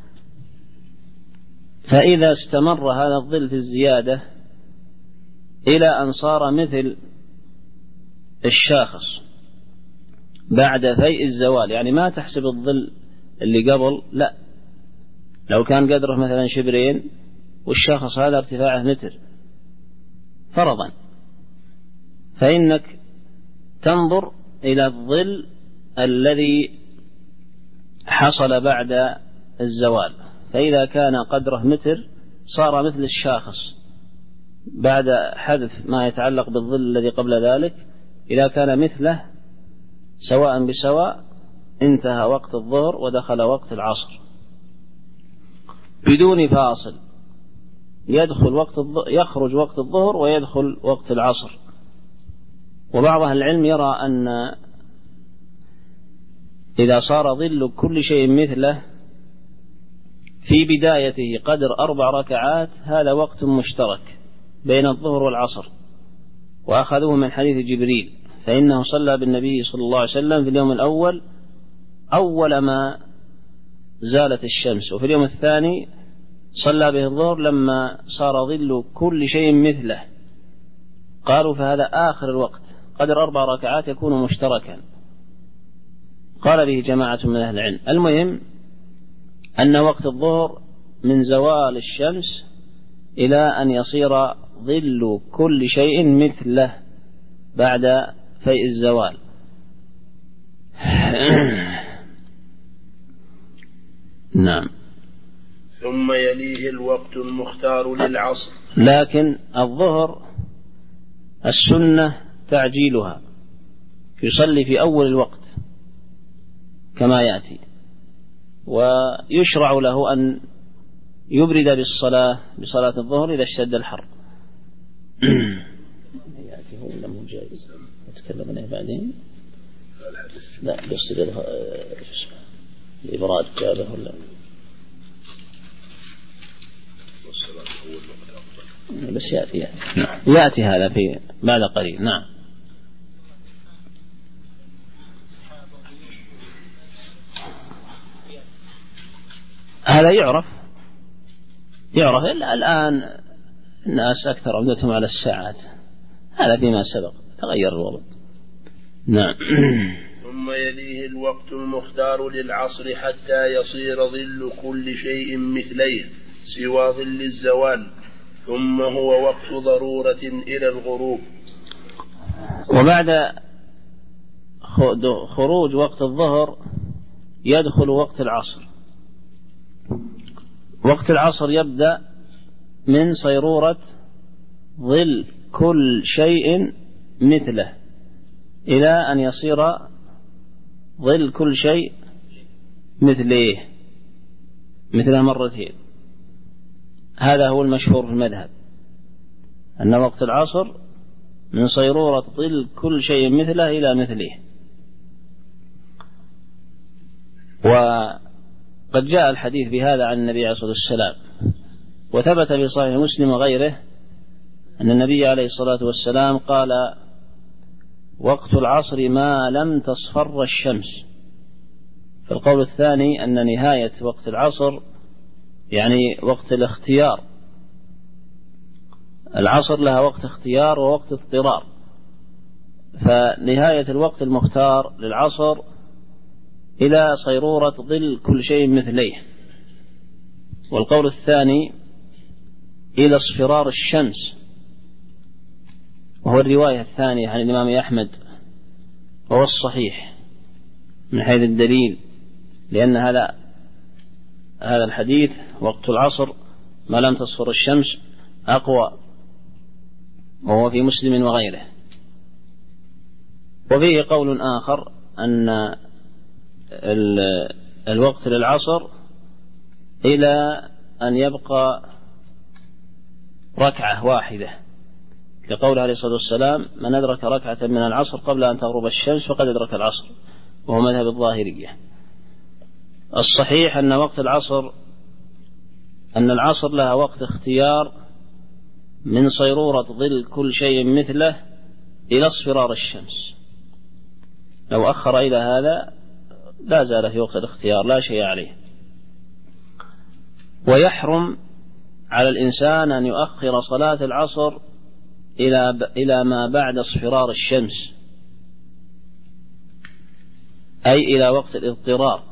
فإذا استمر هذا الظل في الزيادة إلى أن صار مثل الشاخص بعد فيء الزوال، يعني ما تحسب الظل اللي قبل، لا، لو كان قدره مثلا شبرين والشاخص هذا ارتفاعه متر فرضا، فإنك تنظر إلى الظل الذي حصل بعد الزوال، فإذا كان قدره متر صار مثل الشاخص بعد حذف ما يتعلق بالظل الذي قبل ذلك إذا كان مثله سواء بسواء انتهى وقت الظهر ودخل وقت العصر بدون فاصل، يدخل وقت يخرج وقت الظهر ويدخل وقت العصر. وبعض أهل العلم يرى أن إذا صار ظل كل شيء مثله في بدايته قدر أربع ركعات هذا وقت مشترك بين الظهر والعصر، وأخذوه من حديث جبريل فإنه صلى بالنبي صلى الله عليه وسلم في اليوم الأول أول ما زالت الشمس، وفي اليوم الثاني صلى به الظهر لما صار ظل كل شيء مثله. قالوا فهذا آخر الوقت قدر أربع ركعات يكون مشتركا، قال به جماعة من أهل العلم. المهم أن وقت الظهر من زوال الشمس إلى أن يصير ظل كل شيء مثله بعد فيء الزوال. نعم. ثم يليه الوقت المختار للعصر. لكن الظهر السنة تعجيلها، يصلي في أول الوقت كما يأتي، ويشرع له أن يبرد بالصلاة بصلاة الظهر إذا اشتد الحر. يأتي هو ولا مو جائز؟ نتكلم عنه بعدين. لا بس الإبراد جابه ولا بس يأتي يأتي. نعم. يأتي هذا في بعد قليل. نعم. هذا يعرف يعرف الآن الناس أكثر عمدتهم على الساعات، هذا فيما سبق تغير الوضع. نعم. ثم يليه الوقت المختار للعصر حتى يصير ظل كل شيء مثليه سوى ظل الزوال، ثم هو وقت ضرورة إلى الغروب. وبعد خروج وقت الظهر يدخل وقت العصر. وقت العصر يبدأ من صيرورة ظل كل شيء مثله إلى أن يصير ظل كل شيء مثله مثله مرتين. هذا هو المشهور في المذهب، أن وقت العصر من صيرورة ظل كل شيء مثله إلى مثله. وقد جاء الحديث بهذا عن النبي عليه الصلاة والسلام، وثبت في صحيح مسلم وغيره أن النبي عليه الصلاة والسلام قال: وقت العصر ما لم تصفر الشمس. فالقول الثاني أن نهاية وقت العصر يعني وقت الاختيار. العصر لها وقت اختيار ووقت اضطرار، فنهاية الوقت المختار للعصر إلى صيرورة ظل كل شيء مثليه. والقول الثاني إلى اصفرار الشمس، وهو الرواية الثانية عن الإمام أحمد، وهو الصحيح من حيث الدليل، لأن هذا هذا الحديث وقت العصر ما لم تصفر الشمس أقوى، وهو في مسلم وغيره. وفيه قول آخر أن الوقت للعصر إلى أن يبقى ركعة واحدة، كقول عليه الصلاة والسلام: من أدرك ركعة من العصر قبل أن تغرب الشمس فقد أدرك العصر، وهو مذهب الظاهرية. الصحيح أن وقت العصر أن العصر لها وقت اختيار من صيرورة ظل كل شيء مثله إلى اصفرار الشمس. لو أخر إلى هذا لا زال في وقت الاختيار لا شيء عليه. ويحرم على الإنسان أن يؤخر صلاة العصر إلى إلى ما بعد اصفرار الشمس، أي إلى وقت الاضطرار.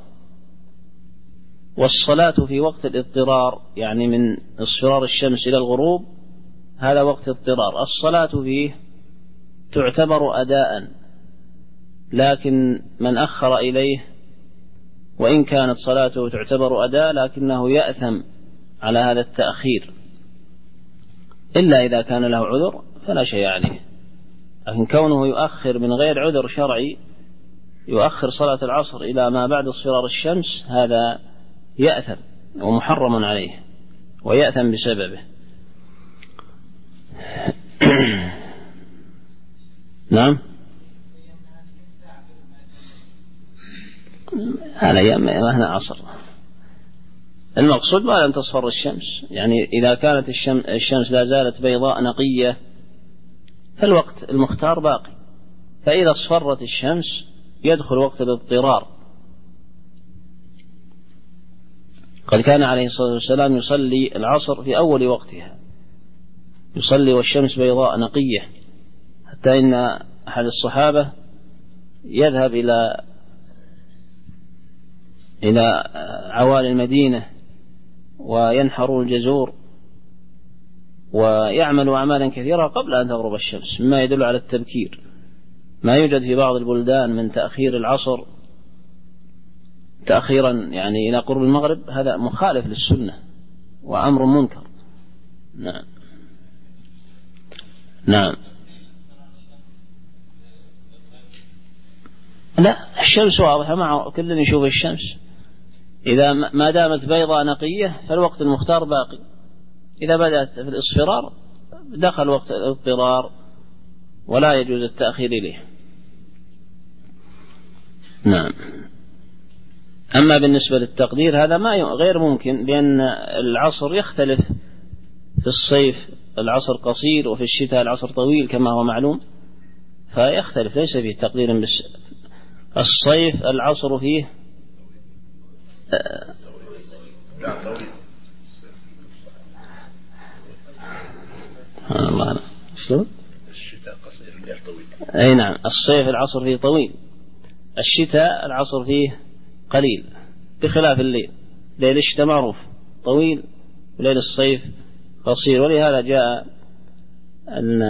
والصلاة في وقت الاضطرار يعني من اصفرار الشمس إلى الغروب هذا وقت اضطرار، الصلاة فيه تعتبر أداء، لكن من أخر إليه وإن كانت صلاته تعتبر أداء لكنه يأثم على هذا التأخير. إلا إذا كان له عذر فلا شيء عليه. لكن كونه يؤخر من غير عذر شرعي، يؤخر صلاة العصر إلى ما بعد اصفرار الشمس، هذا يأثم ومحرم عليه ويأثم بسببه. نعم، هذا أيام ما هنا عصر. المقصود ما لم تصفر الشمس، يعني إذا كانت الشمس لا زالت بيضاء نقية فالوقت المختار باقي، فإذا اصفرت الشمس يدخل وقت الاضطرار. قد كان عليه الصلاة والسلام يصلي العصر في أول وقتها، يصلي والشمس بيضاء نقية، حتى إن أحد الصحابة يذهب إلى إلى عوالي المدينة وينحر الجزور ويعمل أعمالا كثيرة قبل أن تغرب الشمس، مما يدل على التبكير. ما يوجد في بعض البلدان من تأخير العصر تأخيرا يعني إلى قرب المغرب، هذا مخالف للسنة وأمر منكر. نعم نعم. لا، الشمس واضحة، مع كل يشوف الشمس، إذا ما دامت بيضاء نقية فالوقت المختار باقي. إذا بدأت في الإصفرار دخل وقت الاضطرار ولا يجوز التأخير إليه. نعم. أما بالنسبة للتقدير هذا ما غير ممكن، لأن العصر يختلف، في الصيف العصر قصير وفي الشتاء العصر طويل كما هو معلوم، فيختلف، ليس فيه تقدير. بس الصيف العصر فيه لا طويل. الله شلون؟ الشتاء قصير غير طويل. أي نعم، الصيف العصر فيه طويل، الشتاء العصر فيه قليل، بخلاف الليل. ليل الشتاء معروف طويل وليل الصيف قصير. ولهذا جاء أن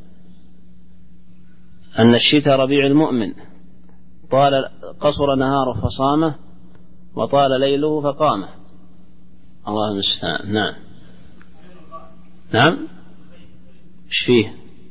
أن الشتاء ربيع المؤمن، طال قصر نهاره فصامه وطال ليله فقامه. الله المستعان. نعم نعم. ايش فيه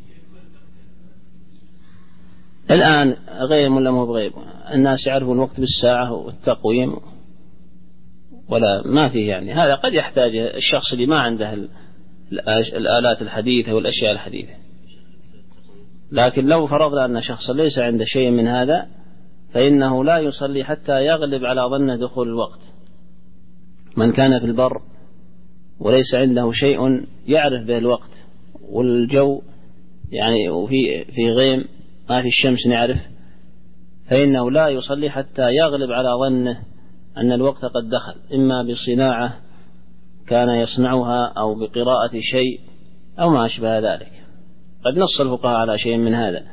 الآن غيب ولا مو بغيب؟ الناس يعرفون الوقت بالساعة والتقويم، ولا ما فيه يعني. هذا قد يحتاج الشخص اللي ما عنده الآلات الحديثة والأشياء الحديثة. لكن لو فرضنا أن شخص ليس عنده شيء من هذا فإنه لا يصلي حتى يغلب على ظنه دخول الوقت. من كان في البر وليس عنده شيء يعرف به الوقت، والجو يعني وفي في غيم ما في الشمس نعرف، فإنه لا يصلي حتى يغلب على ظنه أن الوقت قد دخل، إما بصناعة كان يصنعها أو بقراءة شيء أو ما أشبه ذلك. قد نص الفقهاء على شيء من هذا.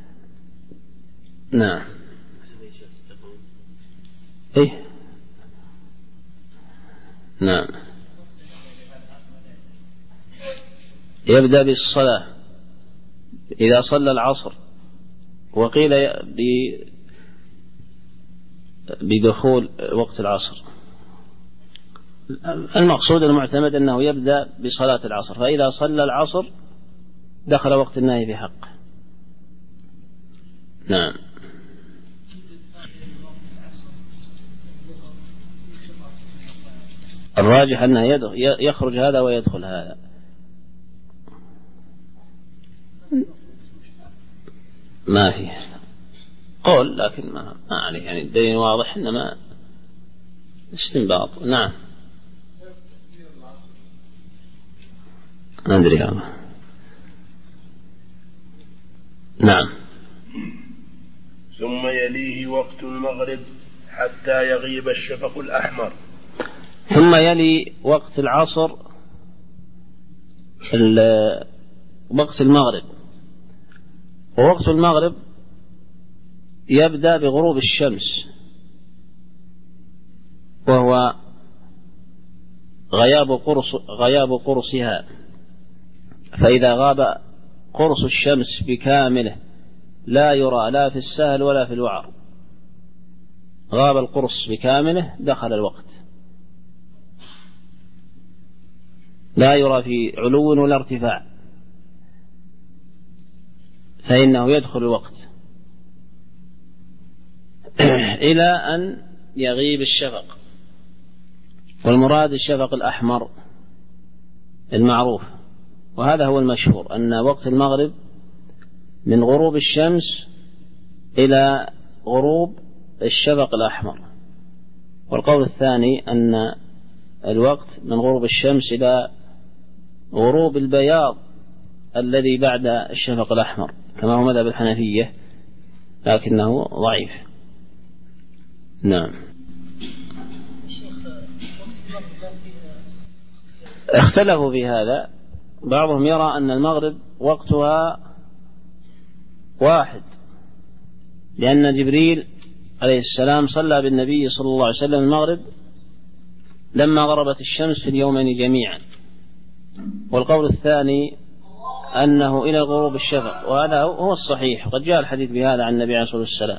نعم. إيه نعم. يبدأ بالصلاة إذا صلى العصر، وقيل بدخول وقت العصر. المقصود المعتمد أنه يبدأ بصلاة العصر، فإذا صلى العصر دخل وقت النهي في حقه. نعم. الراجح أنه يخرج هذا ويدخل هذا. ما فيه قول، لكن ما ما عليه يعني الدليل واضح، إنما استنباط. نعم. أدري هذا. نعم. ثم يليه وقت المغرب حتى يغيب الشفق الأحمر. ثم يلي وقت العصر وقت المغرب. ووقت المغرب يبدأ بغروب الشمس، وهو غياب قرص غياب قرصها. فإذا غاب قرص الشمس بكامله لا يرى لا في السهل ولا في الوعر، غاب القرص بكامله دخل الوقت، لا يرى في علو ولا ارتفاع. فإنه يدخل الوقت إلى أن يغيب الشفق. والمراد الشفق الأحمر المعروف، وهذا هو المشهور، أن وقت المغرب من غروب الشمس إلى غروب الشفق الأحمر. والقول الثاني أن الوقت من غروب الشمس إلى غروب البياض الذي بعد الشفق الأحمر، كما هو مذهب الحنفية لكنه ضعيف. نعم. اختلفوا في هذا، بعضهم يرى أن المغرب وقتها واحد، لأن جبريل عليه السلام صلى بالنبي صلى الله عليه وسلم المغرب لما غربت الشمس في اليومين جميعا. والقول الثاني أنه إلى غروب الشفق، وهذا هو الصحيح، وقد جاء الحديث بهذا عن النبي عليه الصلاة والسلام.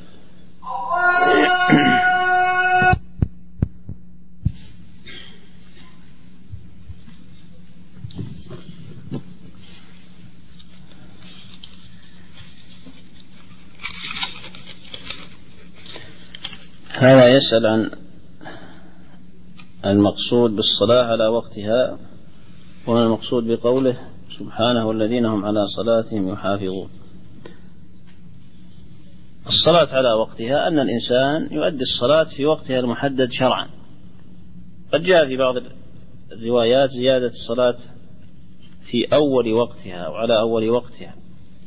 هذا يسأل عن المقصود بالصلاة على وقتها، وما المقصود بقوله سبحانه والذين هم على صلاتهم يحافظون. الصلاة على وقتها أن الإنسان يؤدي الصلاة في وقتها المحدد شرعا. قد جاء في بعض الروايات زيادة الصلاة في أول وقتها وعلى أول وقتها،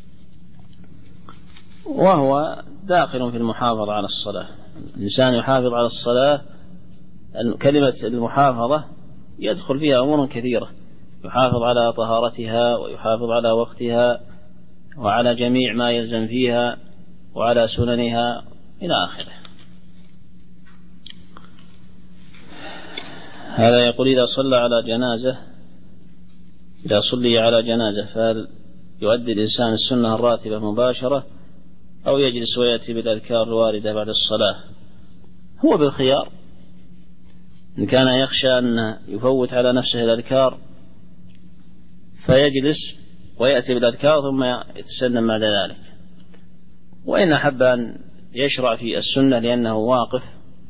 وهو داخل في المحافظة على الصلاة. الإنسان يحافظ على الصلاة، كلمة المحافظة يدخل فيها أمور كثيرة، يحافظ على طهارتها ويحافظ على وقتها وعلى جميع ما يلزم فيها وعلى سننها إلى آخره. هذا يقول إذا صلى على جنازة إذا صلي على جنازة فهل يؤدي الإنسان السنة الراتبة مباشرة أو يجلس ويأتي بالأذكار الواردة بعد الصلاة؟ هو بالخيار، إن كان يخشى أن يفوت على نفسه الأذكار فيجلس ويأتي بالأذكار ثم يتسنن بعد ذلك، وإن أحب أن يشرع في السنة لأنه واقف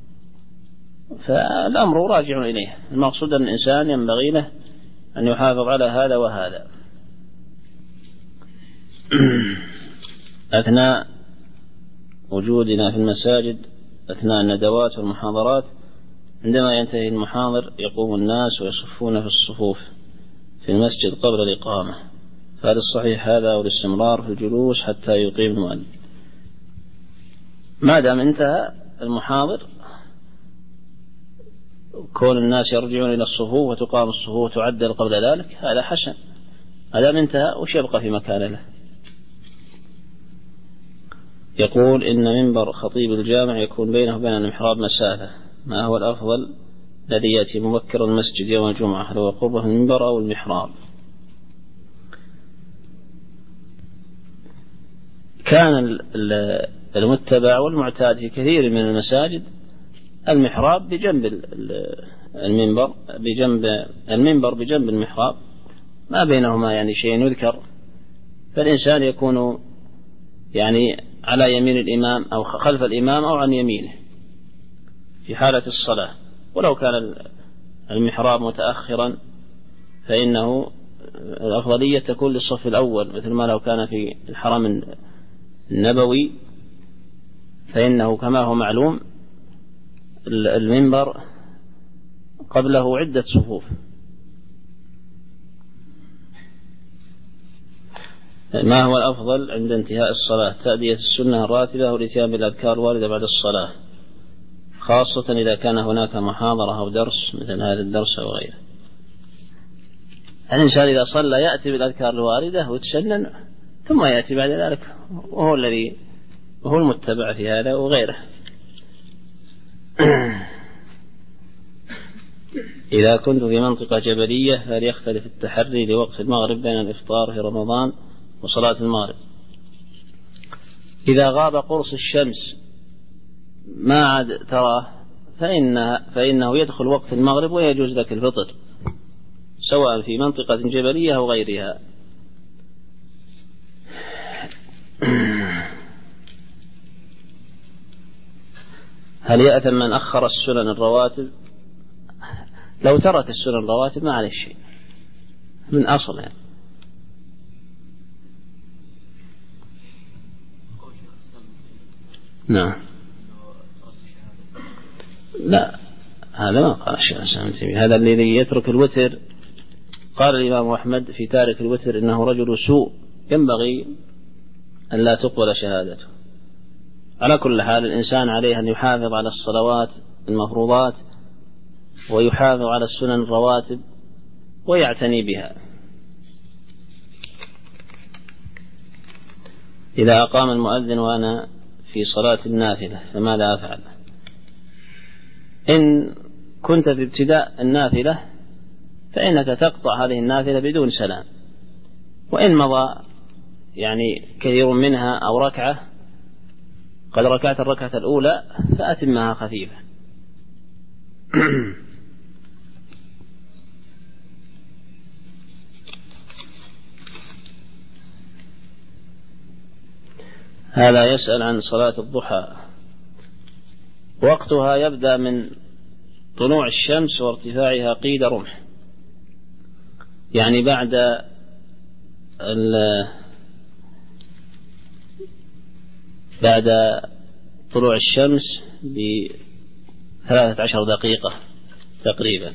فالأمر راجع إليه. المقصود أن الإنسان ينبغي له أن يحافظ على هذا وهذا. أثناء وجودنا في المساجد أثناء الندوات والمحاضرات، عندما ينتهي المحاضر يقوم الناس ويصفون في الصفوف في المسجد قبل الإقامة، فهل الصحيح هذا أو الاستمرار في الجلوس حتى يقيم المؤذن؟ ما دام انتهى المحاضر كون الناس يرجعون إلى الصفوف وتقام الصفوف وتعدل قبل ذلك هذا حسن، ما دام انتهى وش يبقى في مكان له. يقول إن منبر خطيب الجامع يكون بينه وبين المحراب مسافة، ما هو الأفضل الذي يأتي مبكر المسجد يوم الجمعة، هل هو قربه المنبر أو المحراب؟ كان المتبع والمعتاد في كثير من المساجد المحراب بجنب المنبر بجنب المنبر بجنب المحراب، ما بينهما يعني شيء يذكر، فالإنسان يكون يعني على يمين الإمام أو خلف الإمام أو عن يمينه في حالة الصلاة. ولو كان المحراب متأخرا فإنه الأفضلية تكون للصف الأول، مثل ما لو كان في الحرم النبوي فإنه كما هو معلوم المنبر قبله عدة صفوف. ما هو الأفضل عند انتهاء الصلاة، تأدية السنة الراتبة والاتيان بالأذكار الواردة بعد الصلاة، خاصة إذا كان هناك محاضرة أو درس مثل هذا الدرس أو غيره؟ الإنسان إذا صلى يأتي بالأذكار الواردة ويتسنن ثم يأتي بعد ذلك، وهو الذي وهو المتبع في هذا وغيره. إذا كنت في منطقة جبلية هل يختلف التحري لوقت المغرب بين الإفطار في رمضان وصلاة المغرب؟ إذا غاب قرص الشمس ما عاد تراه فإن فإنه يدخل وقت المغرب ويجوز لك الفطر سواء في منطقة جبلية أو غيرها. هل يأثم من أخر السنن الرواتب؟ لو ترك السنن الرواتب ما عليه شيء من أصل يعني. نعم. لا هذا ما قال الشيخ الإسلام ابن تيمية. هذا الذي يترك الوتر قال الإمام أحمد في تارك الوتر إنه رجل سوء ينبغي أن لا تقبل شهادته. على كل حال الإنسان عليه أن يحافظ على الصلوات المفروضات ويحافظ على السنن الرواتب ويعتني بها. إذا أقام المؤذن وأنا في صلاة النافلة فماذا أفعل؟ إن كنت في ابتداء النافلة فإنك تقطع هذه النافلة بدون سلام، وإن مضى يعني كثير منها أو ركعة قد ركعت الركعة الأولى فأتمها خفيفة. هذا يسأل عن صلاة الضحى، وقتها يبدأ من طلوع الشمس وارتفاعها قيد رمح، يعني بعد بعد طلوع الشمس بثلاثة عشر دقيقة تقريبا.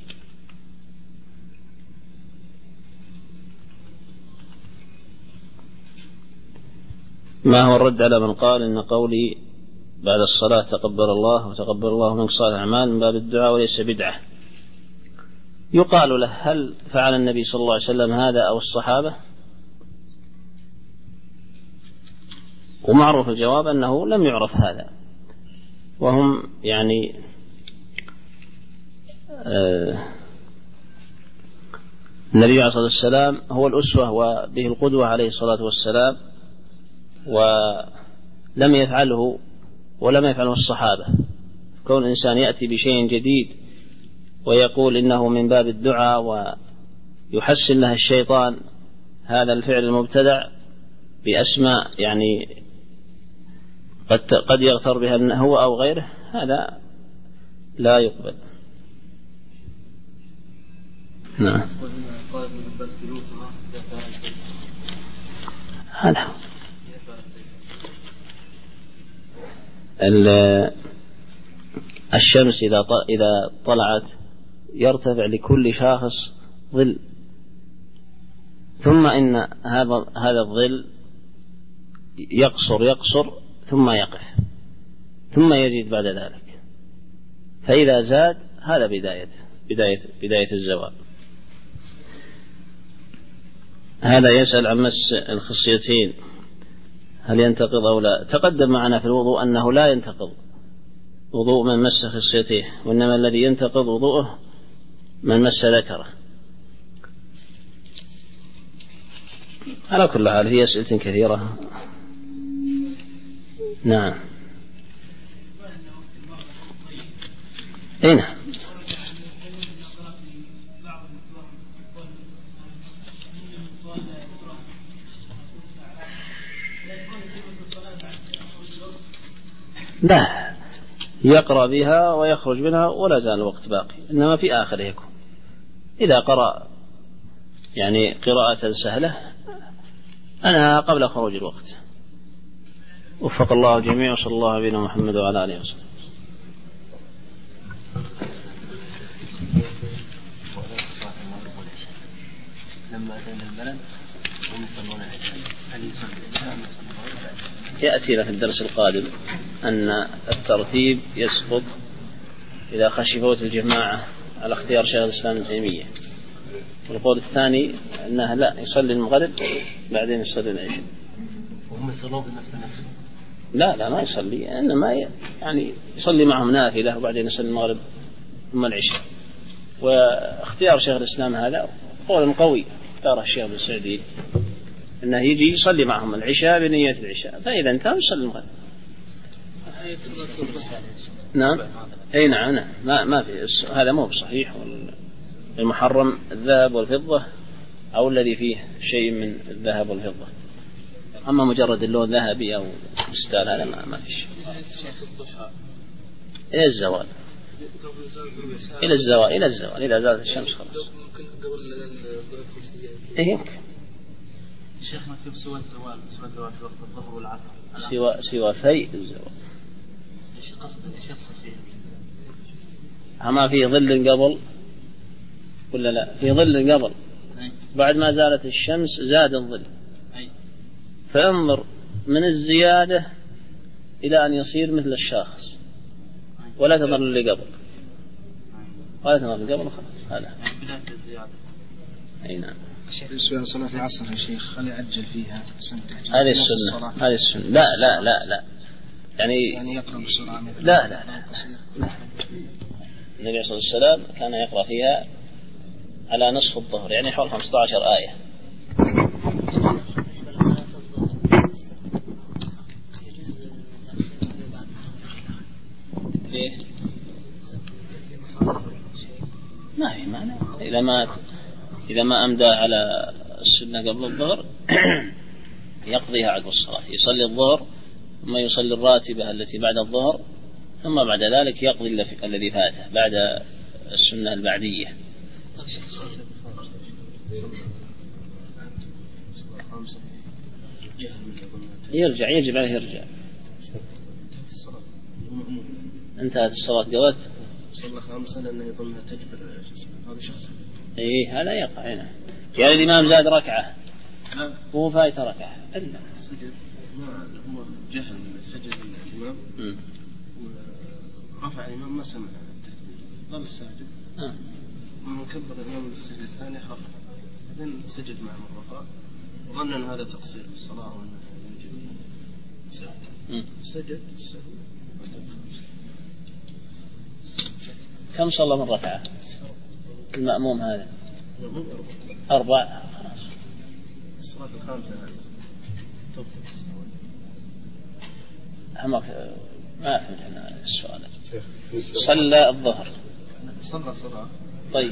ما هو الرد على من قال إن قولي بعد الصلاة تقبل الله وتقبل الله منك صالح الأعمال من باب الدعاء وليس بدعة؟ يقال له هل فعل النبي صلى الله عليه وسلم هذا أو الصحابة؟ ومعروف الجواب أنه لم يعرف هذا، وهم يعني آه النبي عليه الصلاة والسلام هو الأسوة وبه القدوة عليه الصلاة والسلام، ولم يفعله ولم يفعله الصحابة. كون الإنسان يأتي بشيء جديد ويقول إنه من باب الدعاء ويحسن له الشيطان هذا الفعل المبتدع بأسماء يعني قد قد يغتر بها هو أو غيره، هذا لا يقبل. نعم. هذا الشمس إذا إذا طلعت يرتفع لكل شاخص ظل، ثم إن هذا هذا الظل يقصر يقصر ثم يقف ثم يزيد بعد ذلك، فإذا زاد هذا بداية بداية بداية الزوال. هذا يسأل عن مس الخصيتين هل ينتقض أو لا؟ تقدم معنا في الوضوء أنه لا ينتقض وضوء من مس خصيته، وإنما الذي ينتقض وضوءه من مس ذكره. على كل حال هي أسئلة كثيرة. نعم. أين؟ لا، يقرأ بها ويخرج منها ولا زال الوقت باقي، إنما في آخره يكون إذا قرأ يعني قراءة سهلة أنا قبل خروج الوقت. وفق الله الجميع، وصلى الله على نبينا محمد وعلى آله وسلم. لما أتينا البلد هم يصلون يأتي في الدرس القادم أن الترتيب يسقط إذا خشي فوت الجماعة على اختيار شيخ الإسلام ابن تيمية. والقول الثاني أنها لا يصلي المغرب بعدين يصلي العشاء. وهم يصلون بنفس النفس؟ لا لا ما يصلي، إنما يعني يصلي معهم نافلة وبعدين يصلي المغرب ثم العشاء. واختيار شيخ الإسلام هذا قول قوي اختاره الشيخ ابن سعدي أنه يجي يصلي معهم العشاء بنية العشاء، فإذا انتهى يصلي المغرب. نعم أي نعم نعم ما ما في هذا مو بصحيح. المحرم الذهب والفضة أو الذي فيه شيء من الذهب والفضة. أما مجرد اللون ذهبي أو مستال هذا ما ما فيش. إلى الزوال إلى الزوال إلى الزوال إلى زالت الشمس خلاص. ممكن قبل الظهر خمس دقائق. إيه يمكن. شيخنا كيف سوى الزوال سوى الزوال في وقت الظهر والعصر؟ سوى سوى في الزوال. إيش قصدك إيش يقصد فيه؟ أما في ظل قبل ولا لا؟ في ظل قبل بعد ما زالت الشمس زاد الظل. فانظر من الزيادة إلى أن يصير مثل الشاخص ولا تنظر اللي قبل ولا تنظر اللي قبل خلاص هذا. بداية الزيادة. أي نعم. بالنسبة لصلاة العصر يا شيخ هل يعجل فيها؟ هذه السنة هذه السنة. لا لا لا لا يعني يعني يقرأ بسرعة مثل لا لا لا. النبي صلى الله عليه وسلم كان يقرأ فيها على نصف الظهر يعني حول خمسة عشر آية. ليه؟ ما في معنى. إذا ما إذا ما أمدى على السنة قبل الظهر يقضيها عقب الصلاة. يصلي الظهر ثم يصلي الراتبة التي بعد الظهر ثم بعد ذلك يقضي الذي فاته بعد السنة البعدية. يرجع يجب عليه يرجع. انتهت الصلاة قضت صلى خامسا لأنه يظنها تجبر هذا شخص. إيه هذا يقع هنا. يعني الإمام زاد ركعة هو فايت ركعة إلا سجد ما هو جهل سجد الإمام ورفع الإمام ما سمع ظل الساجد ثم كبر الإمام السجد الثاني خف بعدين سجد مع الرفع وظن أن هذا تقصير في الصلاة وأنه يجب سجد سجد السهو. كم صلى من ركعة المأموم هذا؟ أربع. الصلاة الخامسة طب ما ما فهمت أنا السؤال. صلى الظهر صلى صلاة طيب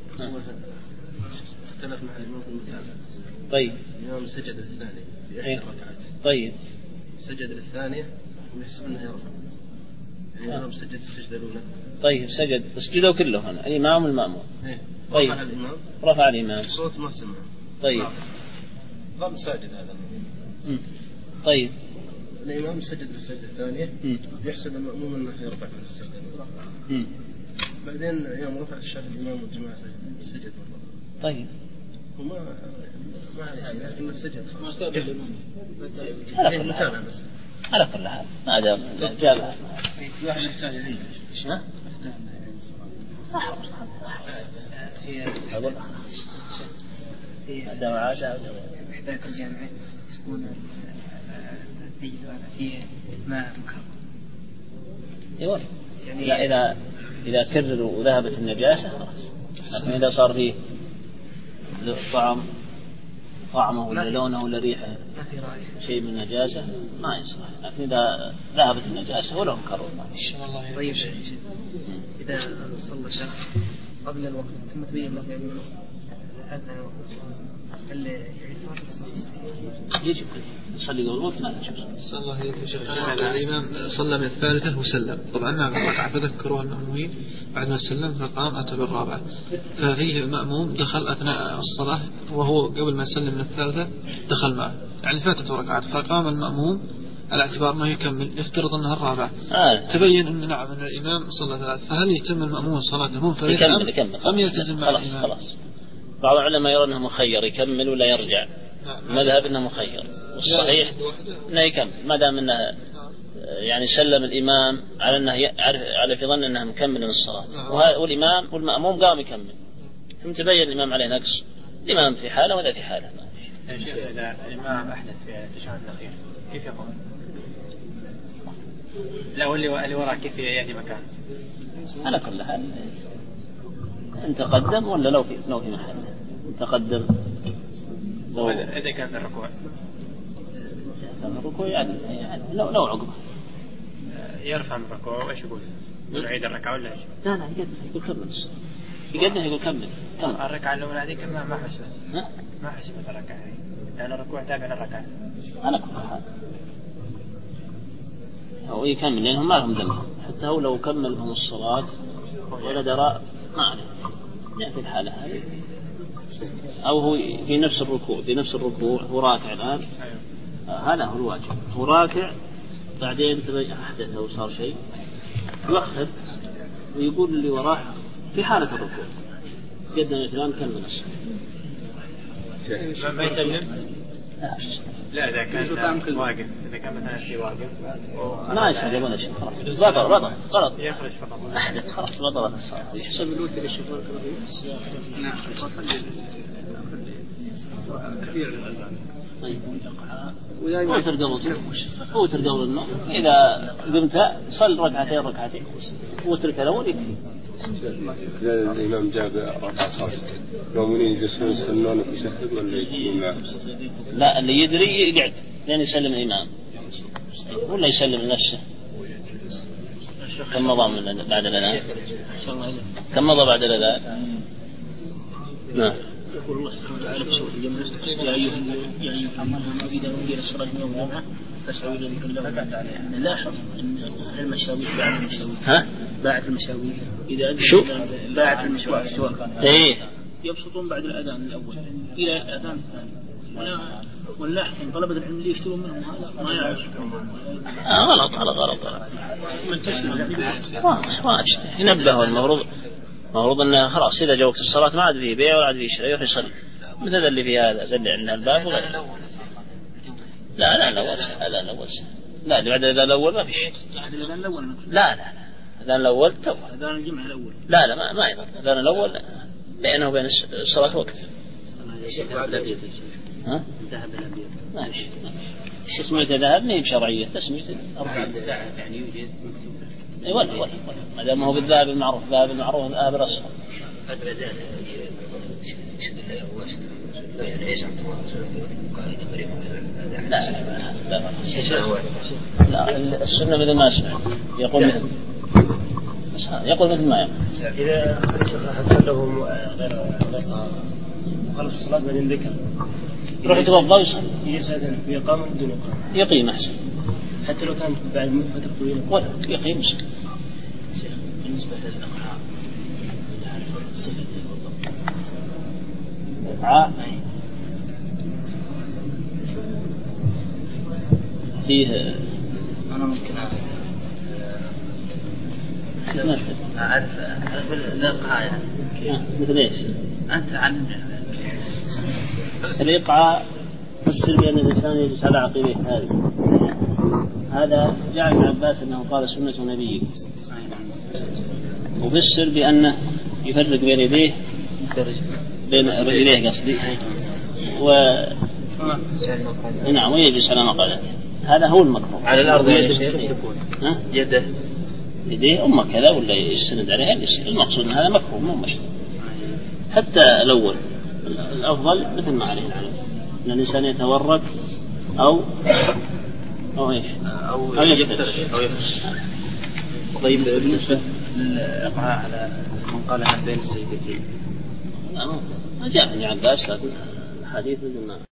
اختلف مع الإمام في المتابعة. طيب الإمام سجد الثاني في إحدى ركعات. طيب سجد الثانية ويحسب أنه يرفع. الإمام سجد السجدة الأولى. طيب سجد سجدوا كلهم هنا الإمام والمأموم. طيب رفع الإمام رفع الإمام صوت ما سمع. طيب ظل ساجد هذا. طيب الإمام سجد السجدة الثانية يحسب المأموم أنه يرفع من السجدة الأولى. بعدين يوم رفع الشاب الإمام والجماعة سجد والله. طيب وما ما عليه لكن سجد ما سجد على كل حال بس على كل حال ما دام جابها. واحد يحتاج إليه. ها؟ أقول هذا وعادة يحتاج الجامعة يسكون الدين فيه ماء مكرر. يقول يعني لا إذا إذا كرروا وذهبت النجاسة خلاص. لكن إذا صار فيه طعم طعمه ولا لونه ولا ريحه شيء من النجاسة ما يصلح. لكن إذا ذهبت النجاسة ولو مكرر ما يصلح. طيب إذا صلى شخص قبل الوقت ثم تبين له يعني هذا هل يعني صار يجب يصلي قبل الوقت ما يجب. صلى الله شيخ الإمام صلى من الثالثة وسلم طبعا نعم ركع فذكروا المأمومين بعد ما سلم فقام أتى بالرابعة ففيه مأموم دخل أثناء الصلاة وهو قبل ما يسلم من الثالثة دخل معه يعني فاتت ركعات فقام المأموم على اعتبار ما يكمل يفترض أنها الرابعة. آه. تبين أن نعم أن الإمام صلى ثلاث فهل يتم المأموم صلاته منفردا أم, أم يلتزم مع خلاص الإمام؟ خلاص. بعض العلماء يرى أنه مخير يكمل ولا يرجع. نعم. مذهب أنه مخير والصحيح أنه يكمل ما دام أنه يعني سلم الإمام على أنه يعرف على في ظن أنه مكمل الصلاة. نعم. والإمام والمأموم قام يكمل ثم تبين الإمام عليه نقص. الإمام في حالة ولا في حالة. إذا الإمام أحدث في التشهد الأخير كيف يقوم؟ لا واللي اللي وراء كيف يأتي مكان؟ على كل حال أنت قدم ولا لو في لو في محل أنت قدم. إذا كان في الركوع. الركوع يعني, يعني لو لو عقبه. يرفع من الركوع وإيش يقول؟ يعيد الركعة ولا إيش؟ لا لا يقدم يقول كمل الصلاة. يقدم يقول كمل. كمل. الركعة الأولى هذيك ما ما حسبت. ما حسبت الركعة هذه. يعني الركوع تابع للركعة على كل حال هو يكمل لأنهم ما لهم ذنب، حتى هو لو كمل لهم الصلاة ولا درى ما عليه يعني في الحالة هذه، أو هو في نفس الركوع في نفس الركوع هو راكع الآن هذا هو الواجب، هو راكع بعدين أحدث أو صار شيء يوخر ويقول اللي وراه في حالة الركوع قدم فلان كمل الصلاة ما يسلم. لا إذا كان واقف إذا كان مثلا شيء واقف ما يسلم ولا شيء خلاص بطل بطل غلط يخرج فقط أحدث خلاص بطلت الصلاة. يحسب الوتر اللي يشوفه نعم وصل كثير وتر قبل وتر قبل النوم إذا قمت صل ركعتين ركعتين وترك الأول يكفي. إذا الإمام جاب ركعة خاصة يومين يجلسون يستنون يشهد ولا يجلسون معه؟ لا اللي يدري يقعد لين يسلم الإمام ولا يسلم نفسه. كم مضى من بعد الأذان؟ كم مضى بعد الأذان؟ نعم. يقول الله سبحانه وتعالى في سورة الجمعة يا أيها يا أيها الذين إذا نودي للصلاة من يوم الجمعة فاسعوا إلى ذكر الله. نلاحظ أن المشاوير باعت المشاوير ها؟ باعت المشاوير إذا شو؟ باعت المشاوير السواك إيه يبسطون بعد الأذان الأول إلى الأذان الثاني. ولا ونلاحظ أن طلبة العلم اللي يشترون منهم هذا ما يعرفون. آه غلط غلط غلط غلط. منتشر واضح واضح ينبهوا المفروض المفروض أنه خلاص إذا جوقت الصلاة ما عاد فيه بيع ولا عاد فيه شراء يروح يصلي مثل اللي في هذا اللي عندنا الباب وغير. لا لا الأول لا الأول لا اللي بعد الأذان الأول ما فيش. الأذان الأول لا لا الأذان الأول تو. الأذان الجمعة الأول. لا لا ما ما يضر الأذان الأول بينه وبين الصلاة وقت. ها؟ ذهب الأبيض. ما فيش. تسمية ذهب ما هي بشرعية تسمية أربع ساعة يعني يوجد مكتوب. إيه ولا ولا ما دام هو بالذهب المعروف ذهب المعروف الذهب الأصفر. أدرى ذلك لا لا لا السنة مثل ما سمع يقول مثل يقول مثل ما يقول. إذا حصل له غير خلص الصلاة بعدين ذكر يروح يتوضأ ويصلي يسأل ويقام بدون إقامة يقيم أحسن حتى لو كانت بعد فترة طويلة ولا يقيم يصلي. بالنسبة للإقعاء تعرف صفة الإقعاء فيه أنا ممكن أعرف أعرف الإقعاء يعني مثل إيش؟ أنت علمني. الإقعاء تفسر بأن الإنسان يجلس على عقبيه هذه هذا جاء ابن عباس أنه قال سنة نبيه وفسر بأنه يفرق بين يديه بين رجليه قصدي و نعم ويجلس على مقعده هذا هو المكروه على الأرض يعني يده يديه أما كذا ولا يستند عليها المقصود أن هذا مكروه مو مشروع. حتى الأول الأفضل مثل ما عليه العلم أن الإنسان يتورك أو أو إيش أو أو يفترش أو يفترش. طيب بالنسبة للإقعاء على من قال هذين السيدتين ما جاء ابن عباس لكن الحديث مثل ما